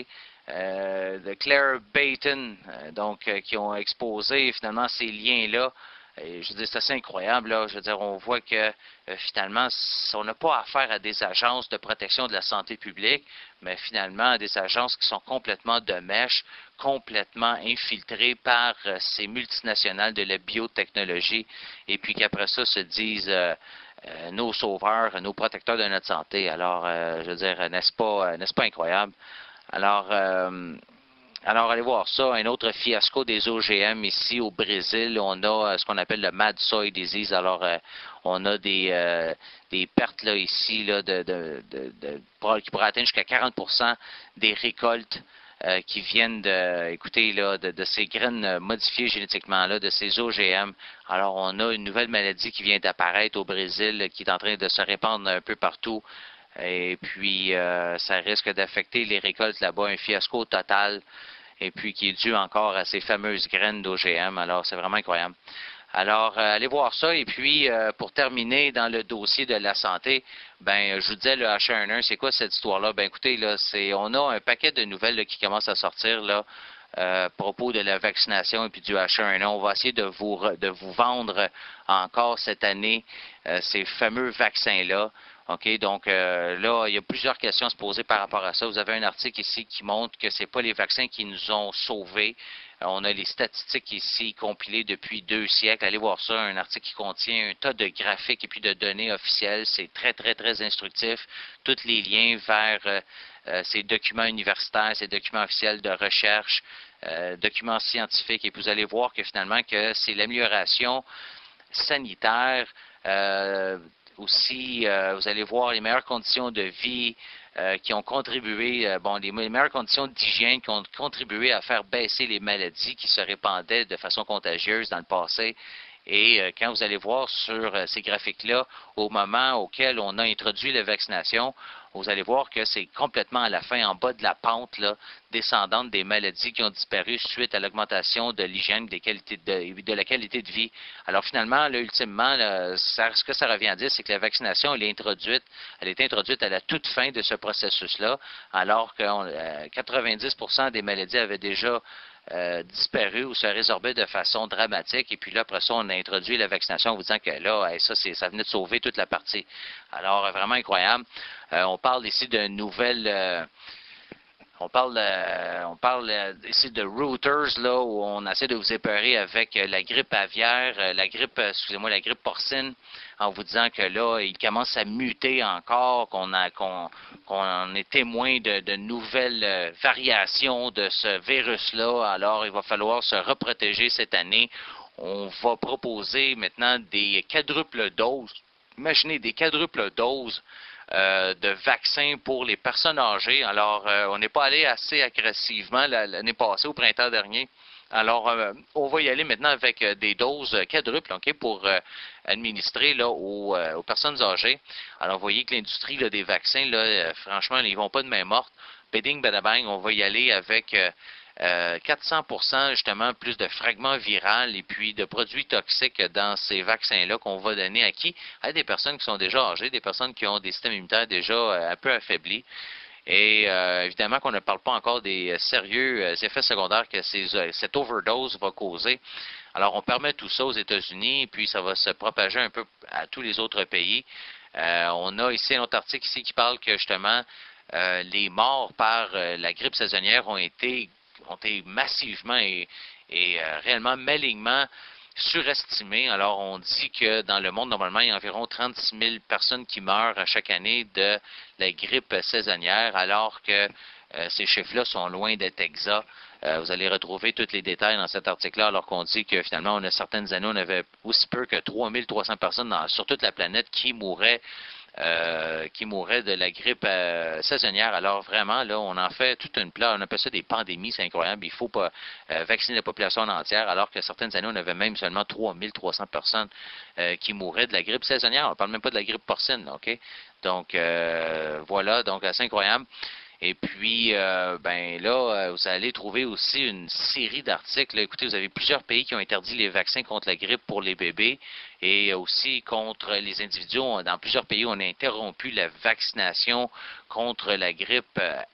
de Claire Bayton, qui ont exposé finalement ces liens-là. Et je veux dire, c'est assez incroyable, là. Je veux dire, on voit que finalement, on n'a pas affaire à des agences de protection de la santé publique, mais finalement à des agences qui sont complètement de mèche, complètement infiltrées par ces multinationales de la biotechnologie, et puis qu'après ça se disent nos sauveurs, nos protecteurs de notre santé. Alors, je veux dire, n'est-ce pas incroyable? Alors, allez voir ça. Un autre fiasco des OGM ici au Brésil. On a ce qu'on appelle le Mad Soy Disease. Alors, on a des pertes là ici là, qui pourraient atteindre jusqu'à 40% des récoltes qui viennent de ces graines modifiées génétiquement là, de ces OGM. Alors, on a une nouvelle maladie qui vient d'apparaître au Brésil, qui est en train de se répandre un peu partout. Et puis, ça risque d'affecter les récoltes là-bas, un fiasco total, et puis qui est dû encore à ces fameuses graines d'OGM. Alors, c'est vraiment incroyable. Alors, allez voir ça. Et puis, pour terminer dans le dossier de la santé, ben, je vous disais, le H1N1, c'est quoi cette histoire-là? Ben, écoutez, là, on a un paquet de nouvelles là, qui commencent à sortir, là, à propos de la vaccination et puis du H1N1. On va essayer de vous vendre encore cette année ces fameux vaccins-là. OK, donc là, il y a plusieurs questions à se poser par rapport à ça. Vous avez un article ici qui montre que ce n'est pas les vaccins qui nous ont sauvés. On a les statistiques ici compilées depuis 2 siècles. Allez voir ça, un article qui contient un tas de graphiques et puis de données officielles. C'est très, très, très instructif. Tous les liens vers ces documents universitaires, ces documents officiels de recherche, documents scientifiques. Et puis vous allez voir que finalement, que c'est l'amélioration sanitaire, aussi, vous allez voir les meilleures conditions de vie qui ont contribué, les meilleures conditions d'hygiène qui ont contribué à faire baisser les maladies qui se répandaient de façon contagieuse dans le passé. Et quand vous allez voir sur ces graphiques-là, au moment auquel on a introduit la vaccination, vous allez voir que c'est complètement à la fin, en bas de la pente là, descendante des maladies qui ont disparu suite à l'augmentation de l'hygiène de la qualité de vie. Alors finalement, là, ultimement, là, ce que ça revient à dire, c'est que la vaccination, elle est introduite à la toute fin de ce processus-là, alors que 90% des maladies avaient déjà disparu ou se résorber de façon dramatique. Et puis là, après ça, on a introduit la vaccination en vous disant que là, ça venait de sauver toute la partie. Alors, vraiment incroyable. On parle ici de nouvelles... on parle ici de routers, là, où on essaie de vous épeurer avec la grippe aviaire, la grippe porcine, en vous disant que là, il commence à muter encore, qu'on est témoin de nouvelles variations de ce virus-là. Alors, il va falloir se reprotéger cette année. On va proposer maintenant des quadruples doses. Imaginez des quadruples doses de vaccins pour les personnes âgées. Alors, on n'est pas allé assez agressivement l'année passée, au printemps dernier. Alors, on va y aller maintenant avec des doses quadruples, OK, pour administrer là, aux personnes âgées. Alors, vous voyez que l'industrie là, des vaccins, là, franchement, ils vont pas de main morte. Bidding, badabang, on va y aller avec 400% justement plus de fragments viraux et puis de produits toxiques dans ces vaccins-là qu'on va donner à qui? À des personnes qui sont déjà âgées, des personnes qui ont des systèmes immunitaires déjà un peu affaiblis. Et évidemment qu'on ne parle pas encore des sérieux effets secondaires que cette overdose va causer. Alors, on permet tout ça aux États-Unis, et puis ça va se propager un peu à tous les autres pays. On a ici un autre article ici qui parle que justement les morts par la grippe saisonnière ont été massivement et réellement malignement surestimés. Alors, on dit que dans le monde, normalement, il y a environ 36 000 personnes qui meurent à chaque année de la grippe saisonnière, alors que ces chiffres-là sont loin d'être exacts. Vous allez retrouver tous les détails dans cet article-là, alors qu'on dit que finalement, on a certaines années, on avait aussi peu que 3300 personnes sur toute la planète qui mouraient de la grippe saisonnière. Alors vraiment, là, on en fait toute une plaie. On appelle ça des pandémies, c'est incroyable. Il faut pas vacciner la population en entière, alors que certaines années, on avait même seulement 3300 personnes qui mouraient de la grippe saisonnière. On ne parle même pas de la grippe porcine, OK? Donc, voilà, donc assez incroyable. Et puis, vous allez trouver aussi une série d'articles. Écoutez, vous avez plusieurs pays qui ont interdit les vaccins contre la grippe pour les bébés et aussi contre les individus. Dans plusieurs pays, on a interrompu la vaccination contre la grippe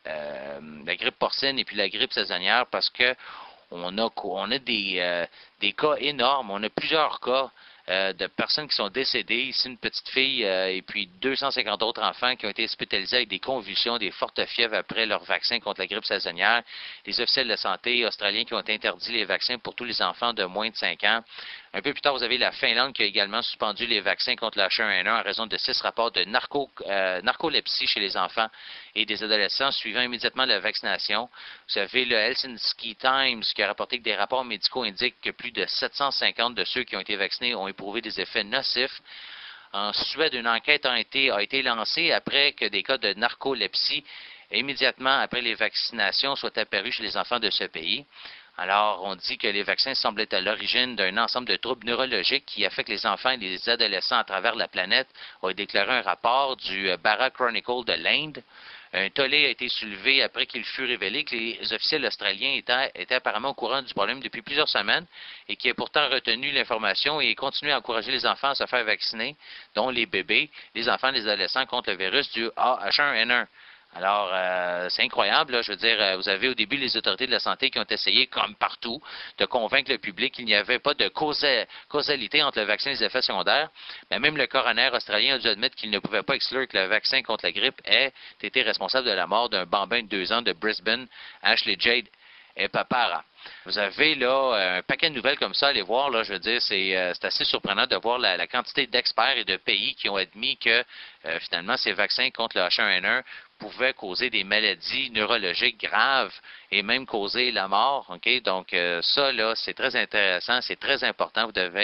porcine et puis la grippe saisonnière parce que on a des cas énormes. On a plusieurs cas de personnes qui sont décédées, ici une petite fille et puis 250 autres enfants qui ont été hospitalisés avec des convulsions, des fortes fièvres après leur vaccin contre la grippe saisonnière. Les officiels de santé australiens qui ont interdit les vaccins pour tous les enfants de moins de 5 ans. Un peu plus tard, vous avez la Finlande qui a également suspendu les vaccins contre la H1N1 en raison de 6 rapports de narcolepsie chez les enfants et des adolescents suivant immédiatement la vaccination. Vous avez le Helsinki Times qui a rapporté que des rapports médicaux indiquent que plus de 750 de ceux qui ont été vaccinés ont éprouvé des effets nocifs. En Suède, une enquête a été lancée après que des cas de narcolepsie immédiatement après les vaccinations soient apparus chez les enfants de ce pays. Alors, on dit que les vaccins semblent être à l'origine d'un ensemble de troubles neurologiques qui affectent les enfants et les adolescents à travers la planète, a déclaré un rapport du Barra Chronicle de l'Inde. Un tollé a été soulevé après qu'il fut révélé que les officiels australiens étaient apparemment au courant du problème depuis plusieurs semaines et qui a pourtant retenu l'information et continué à encourager les enfants à se faire vacciner, dont les bébés, les enfants et les adolescents contre le virus du H1N1. Alors, c'est incroyable, là. Je veux dire, vous avez au début les autorités de la santé qui ont essayé, comme partout, de convaincre le public qu'il n'y avait pas de causalité entre le vaccin et les effets secondaires. Mais même le coroner australien a dû admettre qu'il ne pouvait pas exclure que le vaccin contre la grippe ait été responsable de la mort d'un bambin de 2 ans de Brisbane, Ashley Jade Papara. Vous avez là un paquet de nouvelles comme ça, allez voir, là, je veux dire, c'est assez surprenant de voir la quantité d'experts et de pays qui ont admis que finalement ces vaccins contre le H1N1 pouvaient causer des maladies neurologiques graves et même causer la mort. OK? Donc, ça, là, c'est très intéressant, c'est très important. Vous devez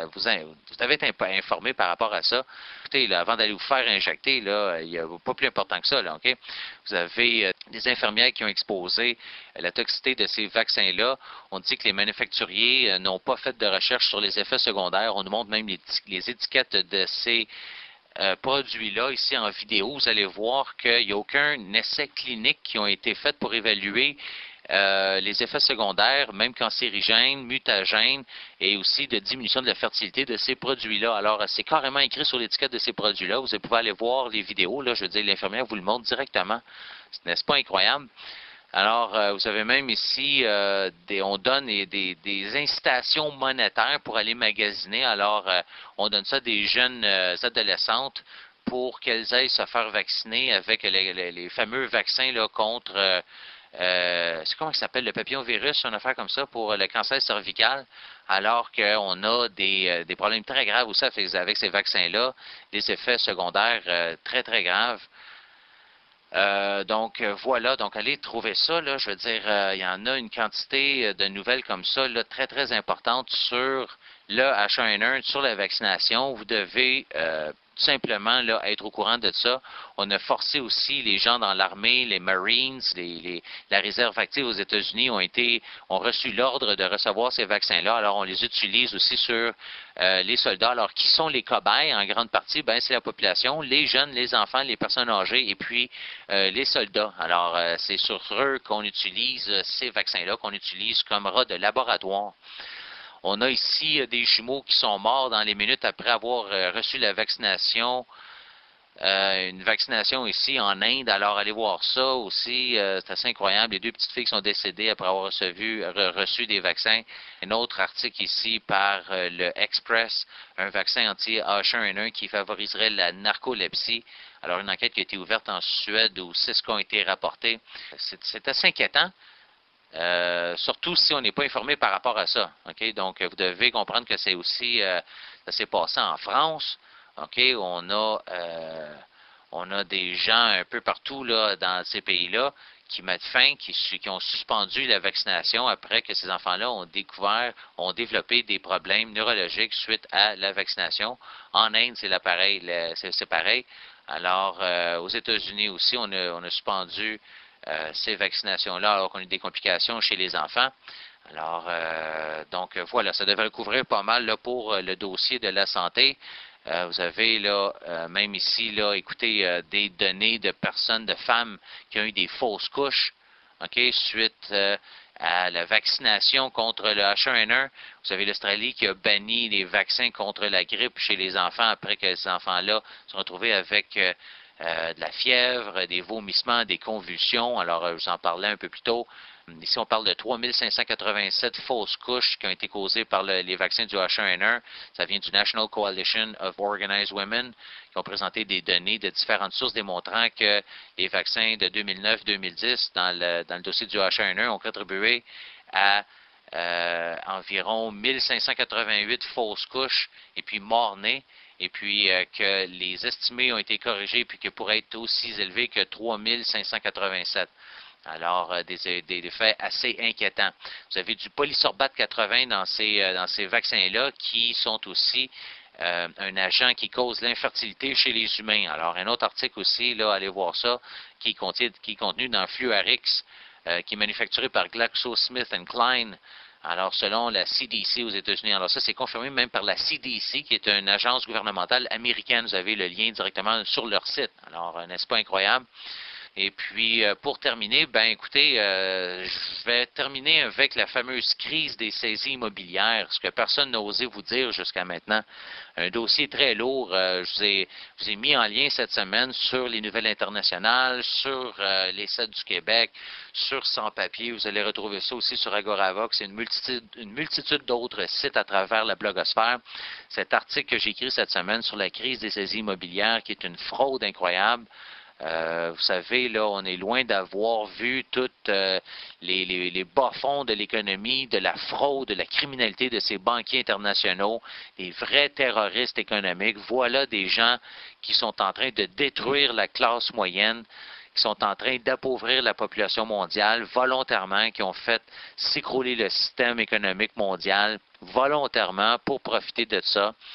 être informé par rapport à ça. Écoutez, là, avant d'aller vous faire injecter, là, il n'y a pas plus important que ça. Là, OK? Vous avez des infirmières qui ont exposé la toxicité de ces vaccins-là là. On dit que les manufacturiers n'ont pas fait de recherche sur les effets secondaires. On nous montre même les étiquettes de ces produits-là ici en vidéo. Vous allez voir qu'il n'y a aucun essai clinique qui ont été faits pour évaluer les effets secondaires, même cancérigènes, mutagènes et aussi de diminution de la fertilité de ces produits-là. Alors, c'est carrément écrit sur l'étiquette de ces produits-là. Vous pouvez aller voir les vidéos. Là, je veux dire, l'infirmière vous le montre directement. N'est-ce pas incroyable? Alors, vous avez même ici, on donne des incitations monétaires pour aller magasiner. Alors, on donne ça à des jeunes adolescentes pour qu'elles aillent se faire vacciner avec les fameux vaccins là, contre... c'est comment ça s'appelle, le papillomavirus, une affaire comme ça, pour le cancer cervical, alors qu'on a des problèmes très graves aussi avec ces vaccins-là, des effets secondaires très, très graves. Donc voilà, donc allez trouver ça, là, je veux dire, il y en a une quantité de nouvelles comme ça, là, très, très importantes sur le H1N1, sur la vaccination. Vous devez tout simplement là, être au courant de ça. On a forcé aussi les gens dans l'armée, les Marines, la réserve active aux États-Unis ont reçu l'ordre de recevoir ces vaccins-là. Alors, on les utilise aussi sur les soldats. Alors, qui sont les cobayes en grande partie? Ben, c'est la population, les jeunes, les enfants, les personnes âgées et puis les soldats. Alors, c'est sur eux qu'on utilise ces vaccins-là, qu'on utilise comme rats de laboratoire. On a ici des jumeaux qui sont morts dans les minutes après avoir reçu la vaccination. Une vaccination ici en Inde. Alors, allez voir ça aussi. C'est assez incroyable. Les deux petites filles qui sont décédées après avoir reçu des vaccins. Un autre article ici par le Express, un vaccin anti-H1N1 qui favoriserait la narcolepsie. Alors, une enquête qui a été ouverte en Suède où 6 cas ont été rapportés. C'est assez inquiétant. Surtout si on n'est pas informé par rapport à ça. Okay? Donc, vous devez comprendre que c'est aussi, ça s'est passé en France. Okay? On a des gens un peu partout là, dans ces pays-là qui mettent fin, qui ont suspendu la vaccination après que ces enfants-là ont développé des problèmes neurologiques suite à la vaccination. En Inde, c'est pareil. Alors, aux États-Unis aussi, on a suspendu ces vaccinations-là, alors qu'on a des complications chez les enfants. Alors, donc voilà, ça devrait couvrir pas mal là, pour le dossier de la santé. Vous avez là, même ici, là, écoutez, des données de personnes, de femmes qui ont eu des fausses couches, suite à la vaccination contre le H1N1. Vous avez l'Australie qui a banni les vaccins contre la grippe chez les enfants après que ces enfants-là se sont retrouvés avec de la fièvre, des vomissements, des convulsions. Alors, je vous en parlais un peu plus tôt. Ici, on parle de 3587 fausses couches qui ont été causées par les vaccins du H1N1. Ça vient du National Coalition of Organized Women qui ont présenté des données de différentes sources démontrant que les vaccins de 2009-2010 dans le dossier du H1N1 ont contribué à environ 1588 fausses couches et puis morts-nés. Et puis que les estimés ont été corrigés, puis que pourraient être aussi élevés que 3587. Alors, des faits assez inquiétants. Vous avez du polysorbate 80 dans ces vaccins-là qui sont aussi un agent qui cause l'infertilité chez les humains. Alors, un autre article aussi, là, allez voir ça, qui est contenu dans Fluarix, qui est manufacturé par GlaxoSmithKline. Alors, selon la CDC aux États-Unis, alors ça, c'est confirmé même par la CDC, qui est une agence gouvernementale américaine. Vous avez le lien directement sur leur site. Alors, n'est-ce pas incroyable? Et puis, pour terminer, ben écoutez, je vais terminer avec la fameuse crise des saisies immobilières, ce que personne n'a osé vous dire jusqu'à maintenant. Un dossier très lourd. Je vous ai mis en lien cette semaine sur les nouvelles internationales, sur les sites du Québec, sur Sans Papier. Vous allez retrouver ça aussi sur Agoravox et une multitude d'autres sites à travers la blogosphère. Cet article que j'ai écrit cette semaine sur la crise des saisies immobilières, qui est une fraude incroyable. Vous savez, là, on est loin d'avoir vu toutes les bas-fonds de l'économie, de la fraude, de la criminalité de ces banquiers internationaux, des vrais terroristes économiques. Voilà des gens qui sont en train de détruire la classe moyenne, qui sont en train d'appauvrir la population mondiale volontairement, qui ont fait s'écrouler le système économique mondial volontairement pour profiter de ça.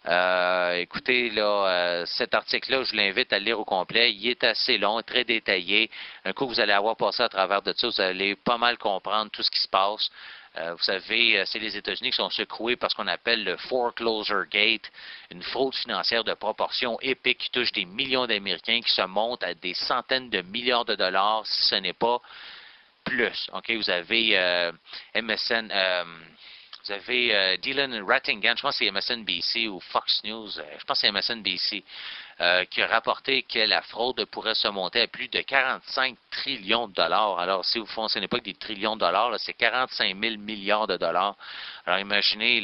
Écoutez, là, cet article-là, je l'invite à le lire au complet. Il est assez long, très détaillé. Un coup, vous allez avoir passé à travers de ça, vous allez pas mal comprendre tout ce qui se passe. Vous savez, c'est les États-Unis qui sont secoués par ce qu'on appelle le Foreclosure Gate, une fraude financière de proportions épiques qui touche des millions d'Américains, qui se monte à des centaines de milliards de dollars, si ce n'est pas plus. OK, vous avez MSN, vous avez Dylan Rattingham, je pense que c'est MSNBC ou Fox News, je pense que c'est MSNBC, qui a rapporté que la fraude pourrait se monter à plus de 45 trillions de dollars. Alors, si vous ne fonctionnez pas avec des trillions de dollars, c'est 45 000 milliards de dollars. Alors, imaginez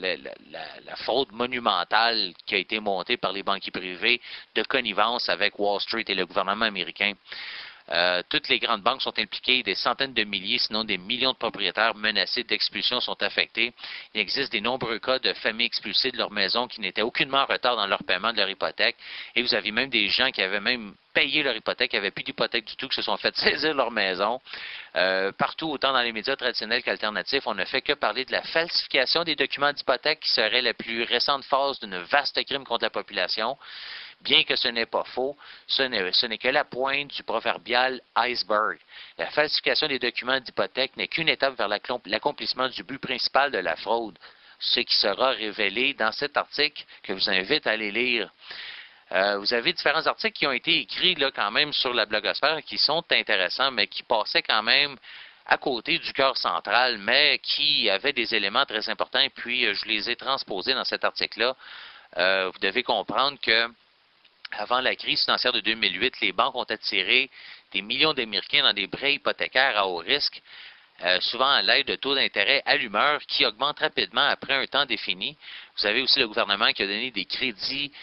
la fraude monumentale qui a été montée par les banquiers privés de connivence avec Wall Street et le gouvernement américain. Toutes les grandes banques sont impliquées, des centaines de milliers, sinon des millions de propriétaires menacés d'expulsion sont affectés. Il existe des nombreux cas de familles expulsées de leur maison qui n'étaient aucunement en retard dans leur paiement de leur hypothèque. Et vous avez même des gens qui avaient même payé leur hypothèque, qui n'avaient plus d'hypothèque du tout, qui se sont fait saisir leur maison. Partout, autant dans les médias traditionnels qu'alternatifs, on ne fait que parler de la falsification des documents d'hypothèque qui serait la plus récente phase d'une vaste crime contre la population. Bien que ce n'est pas faux, ce n'est que la pointe du proverbial iceberg. La falsification des documents d'hypothèque n'est qu'une étape vers l'accomplissement du but principal de la fraude, ce qui sera révélé dans cet article que je vous invite à aller lire. Vous avez différents articles qui ont été écrits là, quand même sur la blogosphère qui sont intéressants, mais qui passaient quand même à côté du cœur central, mais qui avaient des éléments très importants, et puis je les ai transposés dans cet article-là. Vous devez comprendre que avant la crise financière de 2008, les banques ont attiré des millions d'Américains dans des prêts hypothécaires à haut risque, souvent à l'aide de taux d'intérêt à l'humeur qui augmentent rapidement après un temps défini. Vous avez aussi le gouvernement qui a donné des crédits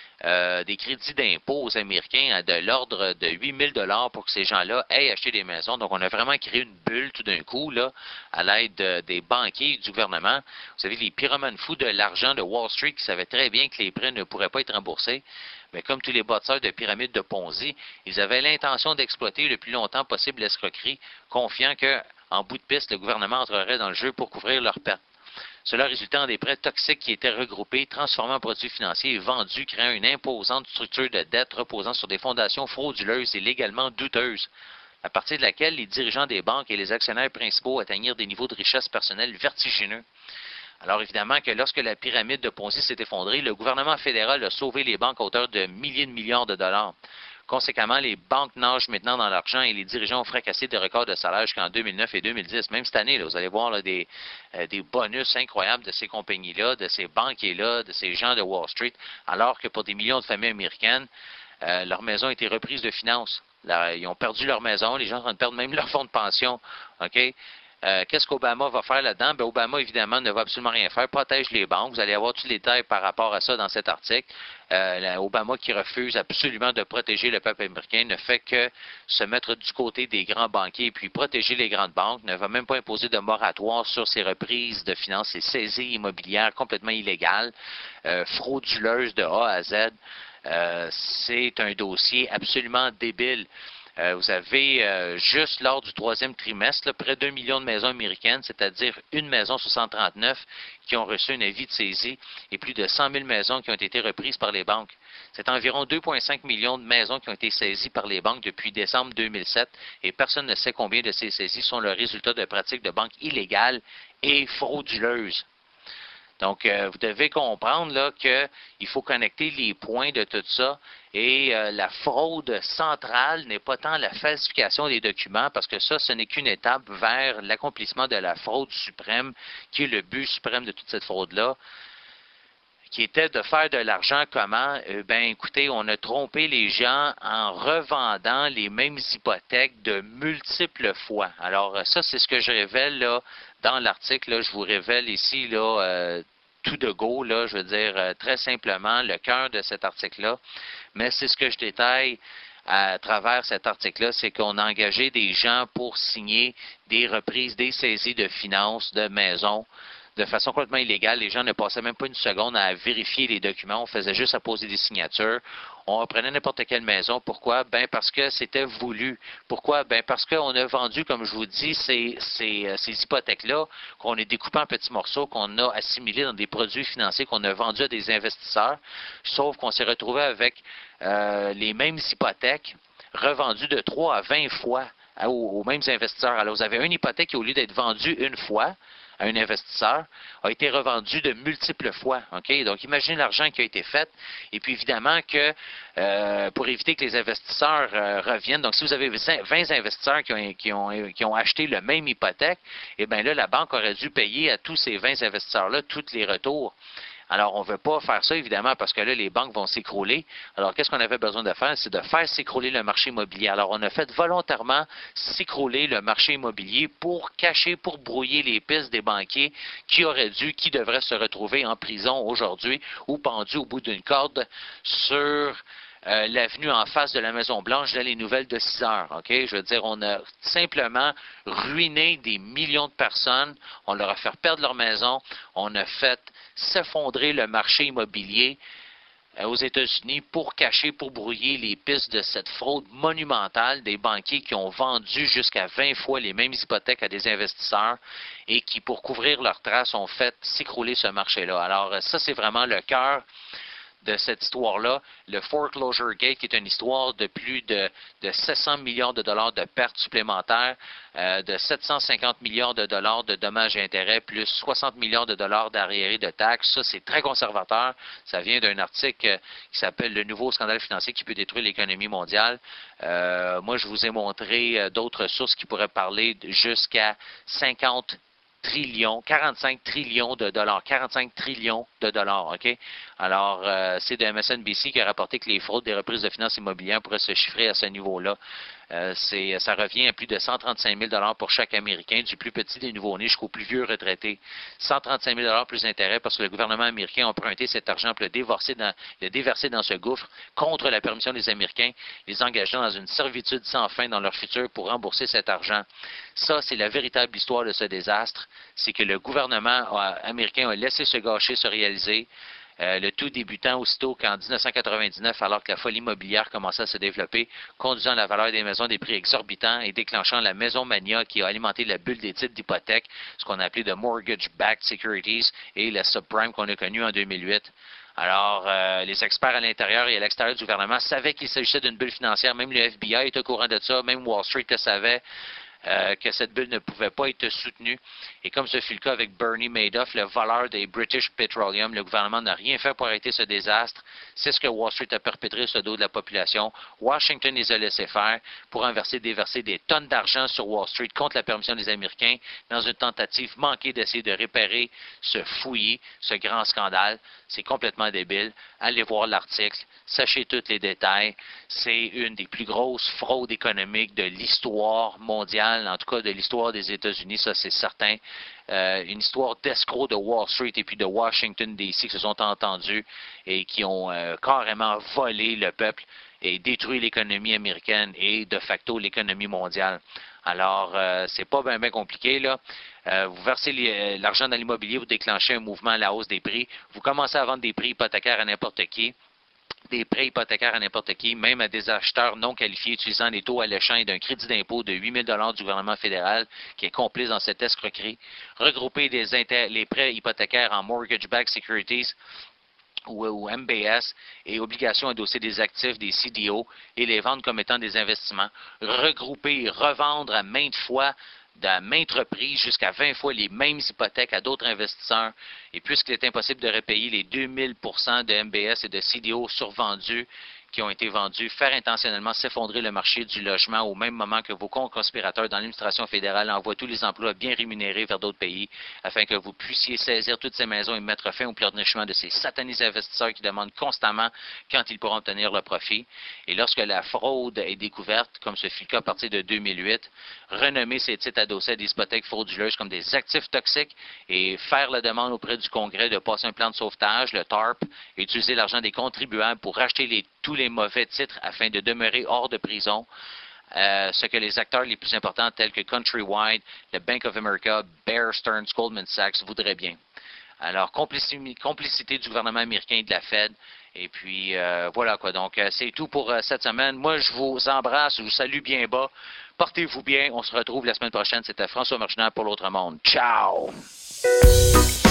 d'impôt aux Américains de l'ordre de 8 000 $ pour que ces gens-là aient acheté des maisons. Donc, on a vraiment créé une bulle tout d'un coup là, à l'aide des banquiers et du gouvernement. Vous savez, les pyromanes fous de l'argent de Wall Street qui savaient très bien que les prêts ne pourraient pas être remboursés. Mais comme tous les bâtisseurs de pyramides de Ponzi, ils avaient l'intention d'exploiter le plus longtemps possible l'escroquerie, confiant que, en bout de piste, le gouvernement entrerait dans le jeu pour couvrir leurs pertes. Cela résultait en des prêts toxiques qui étaient regroupés, transformés en produits financiers et vendus, créant une imposante structure de dette reposant sur des fondations frauduleuses et légalement douteuses, à partir de laquelle les dirigeants des banques et les actionnaires principaux atteignirent des niveaux de richesse personnelle vertigineux. Alors évidemment que lorsque la pyramide de Ponzi s'est effondrée, le gouvernement fédéral a sauvé les banques à hauteur de milliers de milliards de dollars. Conséquemment, les banques nagent maintenant dans l'argent et les dirigeants ont fracassé des records de salaire jusqu'en 2009 et 2010. Même cette année, là, vous allez voir là, des bonus incroyables de ces compagnies-là, de ces banquiers-là, de ces gens de Wall Street, alors que pour des millions de familles américaines, leur maison a été reprise de finances. Là, ils ont perdu leur maison, les gens sont en train de perdre même leur fonds de pension. OK? Qu'est-ce qu'Obama va faire là-dedans? Ben, Obama, évidemment, ne va absolument rien faire. Protège les banques. Vous allez avoir tous les détails par rapport à ça dans cet article. Obama, qui refuse absolument de protéger le peuple américain, ne fait que se mettre du côté des grands banquiers et puis protéger les grandes banques. Ne va même pas imposer de moratoire sur ces reprises de finances, ces saisies immobilières complètement illégales, frauduleuses de A à Z. C'est un dossier absolument débile. Vous avez, juste lors du troisième trimestre, là, près d'1 million de maisons américaines, c'est-à-dire une maison sur 139, qui ont reçu un avis de saisie et plus de 100 000 maisons qui ont été reprises par les banques. C'est environ 2,5 millions de maisons qui ont été saisies par les banques depuis décembre 2007 et personne ne sait combien de ces saisies sont le résultat de pratiques de banques illégales et frauduleuses. Donc, vous devez comprendre là qu'il faut connecter les points de tout ça et la fraude centrale n'est pas tant la falsification des documents parce que ça, ce n'est qu'une étape vers l'accomplissement de la fraude suprême qui est le but suprême de toute cette fraude-là, qui était de faire de l'argent comment? Écoutez, on a trompé les gens en revendant les mêmes hypothèques de multiples fois. Alors, ça, c'est ce que je révèle là dans l'article. Là, je vous révèle ici là tout de go, là, je veux dire très simplement le cœur de cet article-là. Mais c'est ce que je détaille à travers cet article-là, c'est qu'on a engagé des gens pour signer des reprises, des saisies de finances, de maisons, de façon complètement illégale. Les gens ne passaient même pas une seconde à vérifier les documents. On faisait juste à poser des signatures. On reprenait n'importe quelle maison. Pourquoi? Ben parce que c'était voulu. Pourquoi? Ben parce qu'on a vendu, comme je vous dis, ces hypothèques-là qu'on a découpées en petits morceaux, qu'on a assimilés dans des produits financiers qu'on a vendus à des investisseurs. Sauf qu'on s'est retrouvé avec les mêmes hypothèques revendues de 3 à 20 fois aux mêmes investisseurs. Alors, vous avez une hypothèque qui, au lieu d'être vendue une fois à un investisseur, a été revendue de multiples fois. OK? Donc, imaginez l'argent qui a été fait. Et puis, évidemment, que pour éviter que les investisseurs reviennent, donc si vous avez 20 investisseurs qui ont acheté le même hypothèque, eh bien là, la banque aurait dû payer à tous ces 20 investisseurs-là tous les retours. Alors, on ne veut pas faire ça, évidemment, parce que là, les banques vont s'écrouler. Alors, qu'est-ce qu'on avait besoin de faire? C'est de faire s'écrouler le marché immobilier. Alors, on a fait volontairement s'écrouler le marché immobilier pour cacher, pour brouiller les pistes des banquiers qui devraient se retrouver en prison aujourd'hui ou pendus au bout d'une corde sur l'avenue en face de la Maison-Blanche dans les nouvelles de 6 heures. OK? Je veux dire, on a simplement ruiné des millions de personnes. On leur a fait perdre leur maison. On a fait s'effondrer le marché immobilier aux États-Unis pour cacher, pour brouiller les pistes de cette fraude monumentale des banquiers qui ont vendu jusqu'à 20 fois les mêmes hypothèques à des investisseurs et qui, pour couvrir leurs traces, ont fait s'écrouler ce marché-là. Alors, ça, c'est vraiment le cœur de cette histoire-là, le Foreclosure Gate, qui est une histoire de plus de 700 millions de dollars de pertes supplémentaires, de 750 millions de dollars de dommages et intérêts, plus 60 millions de dollars d'arriérés de taxes. Ça, c'est très conservateur. Ça vient d'un article qui s'appelle « Le nouveau scandale financier qui peut détruire l'économie mondiale ». Moi, je vous ai montré d'autres sources qui pourraient parler jusqu'à 45 trillions de dollars. 45 trillions de dollars, OK? Alors, c'est de MSNBC qui a rapporté que les fraudes des reprises de finances immobilières pourraient se chiffrer à ce niveau-là. Ça revient à plus de 135 000 dollars pour chaque Américain, du plus petit des nouveaux-nés jusqu'au plus vieux retraité. 135 000 dollars plus d'intérêt parce que le gouvernement américain a emprunté cet argent pour le déverser dans ce gouffre contre la permission des Américains, les engageant dans une servitude sans fin dans leur futur pour rembourser cet argent. Ça, c'est la véritable histoire de ce désastre. C'est que le gouvernement américain a laissé ce gâchis se réaliser. Le tout débutant aussitôt qu'en 1999, alors que la folie immobilière commençait à se développer, conduisant la valeur des maisons à des prix exorbitants et déclenchant la maison mania qui a alimenté la bulle des titres d'hypothèque, ce qu'on a appelé de mortgage-backed securities, et la subprime qu'on a connue en 2008. Alors, les experts à l'intérieur et à l'extérieur du gouvernement savaient qu'il s'agissait d'une bulle financière. Même le FBI est au courant de ça, même Wall Street le savait. Que cette bulle ne pouvait pas être soutenue. Et comme ce fut le cas avec Bernie Madoff, le voleur des British Petroleum, le gouvernement n'a rien fait pour arrêter ce désastre. C'est ce que Wall Street a perpétré sur le dos de la population. Washington les a laissés faire pour déverser des tonnes d'argent sur Wall Street contre la permission des Américains dans une tentative manquée d'essayer de réparer ce fouillis, ce grand scandale. C'est complètement débile. Allez voir l'article. Sachez tous les détails. C'est une des plus grosses fraudes économiques de l'histoire mondiale, en tout cas de l'histoire des États-Unis, ça c'est certain. Une histoire d'escrocs de Wall Street et puis de Washington D.C. qui se sont entendus et qui ont carrément volé le peuple et détruit l'économie américaine et de facto l'économie mondiale. Alors, c'est pas bien compliqué, là. Vous versez l'argent dans l'immobilier, vous déclenchez un mouvement à la hausse des prix, vous commencez à vendre des prix hypothécaires à n'importe qui, des prêts hypothécaires à n'importe qui, même à des acheteurs non qualifiés utilisant des taux alléchants et d'un crédit d'impôt de 8 000 du gouvernement fédéral qui est complice dans cette escroquerie. Regrouper les prêts hypothécaires en mortgage-backed securities ou MBS et obligations endosser des actifs, des CDO et les vendre comme étant des investissements. Regrouper et revendre à maintes fois à maintes reprises jusqu'à 20 fois les mêmes hypothèques à d'autres investisseurs. Et puisqu'il est impossible de repayer les 2000 % de MBS et de CDO survendus qui ont été vendus, faire intentionnellement s'effondrer le marché du logement au même moment que vos conspirateurs dans l'administration fédérale envoient tous les emplois bien rémunérés vers d'autres pays afin que vous puissiez saisir toutes ces maisons et mettre fin au pleurnichement de ces satanisés investisseurs qui demandent constamment quand ils pourront obtenir le profit. Et lorsque la fraude est découverte, comme ce fut le cas à partir de 2008, renommer ces titres adossés à des hypothèques frauduleuses comme des actifs toxiques et faire la demande auprès du Congrès de passer un plan de sauvetage, le TARP, et utiliser l'argent des contribuables pour racheter tous les mauvais titres afin de demeurer hors de prison, ce que les acteurs les plus importants tels que Countrywide, le Bank of America, Bear Stearns, Goldman Sachs voudraient bien. Alors, complicité du gouvernement américain et de la Fed. Et puis, voilà quoi. Donc, c'est tout pour cette semaine. Moi, je vous embrasse, je vous salue bien bas. Portez-vous bien. On se retrouve la semaine prochaine. C'était François Marginal pour l'Autre Monde. Ciao!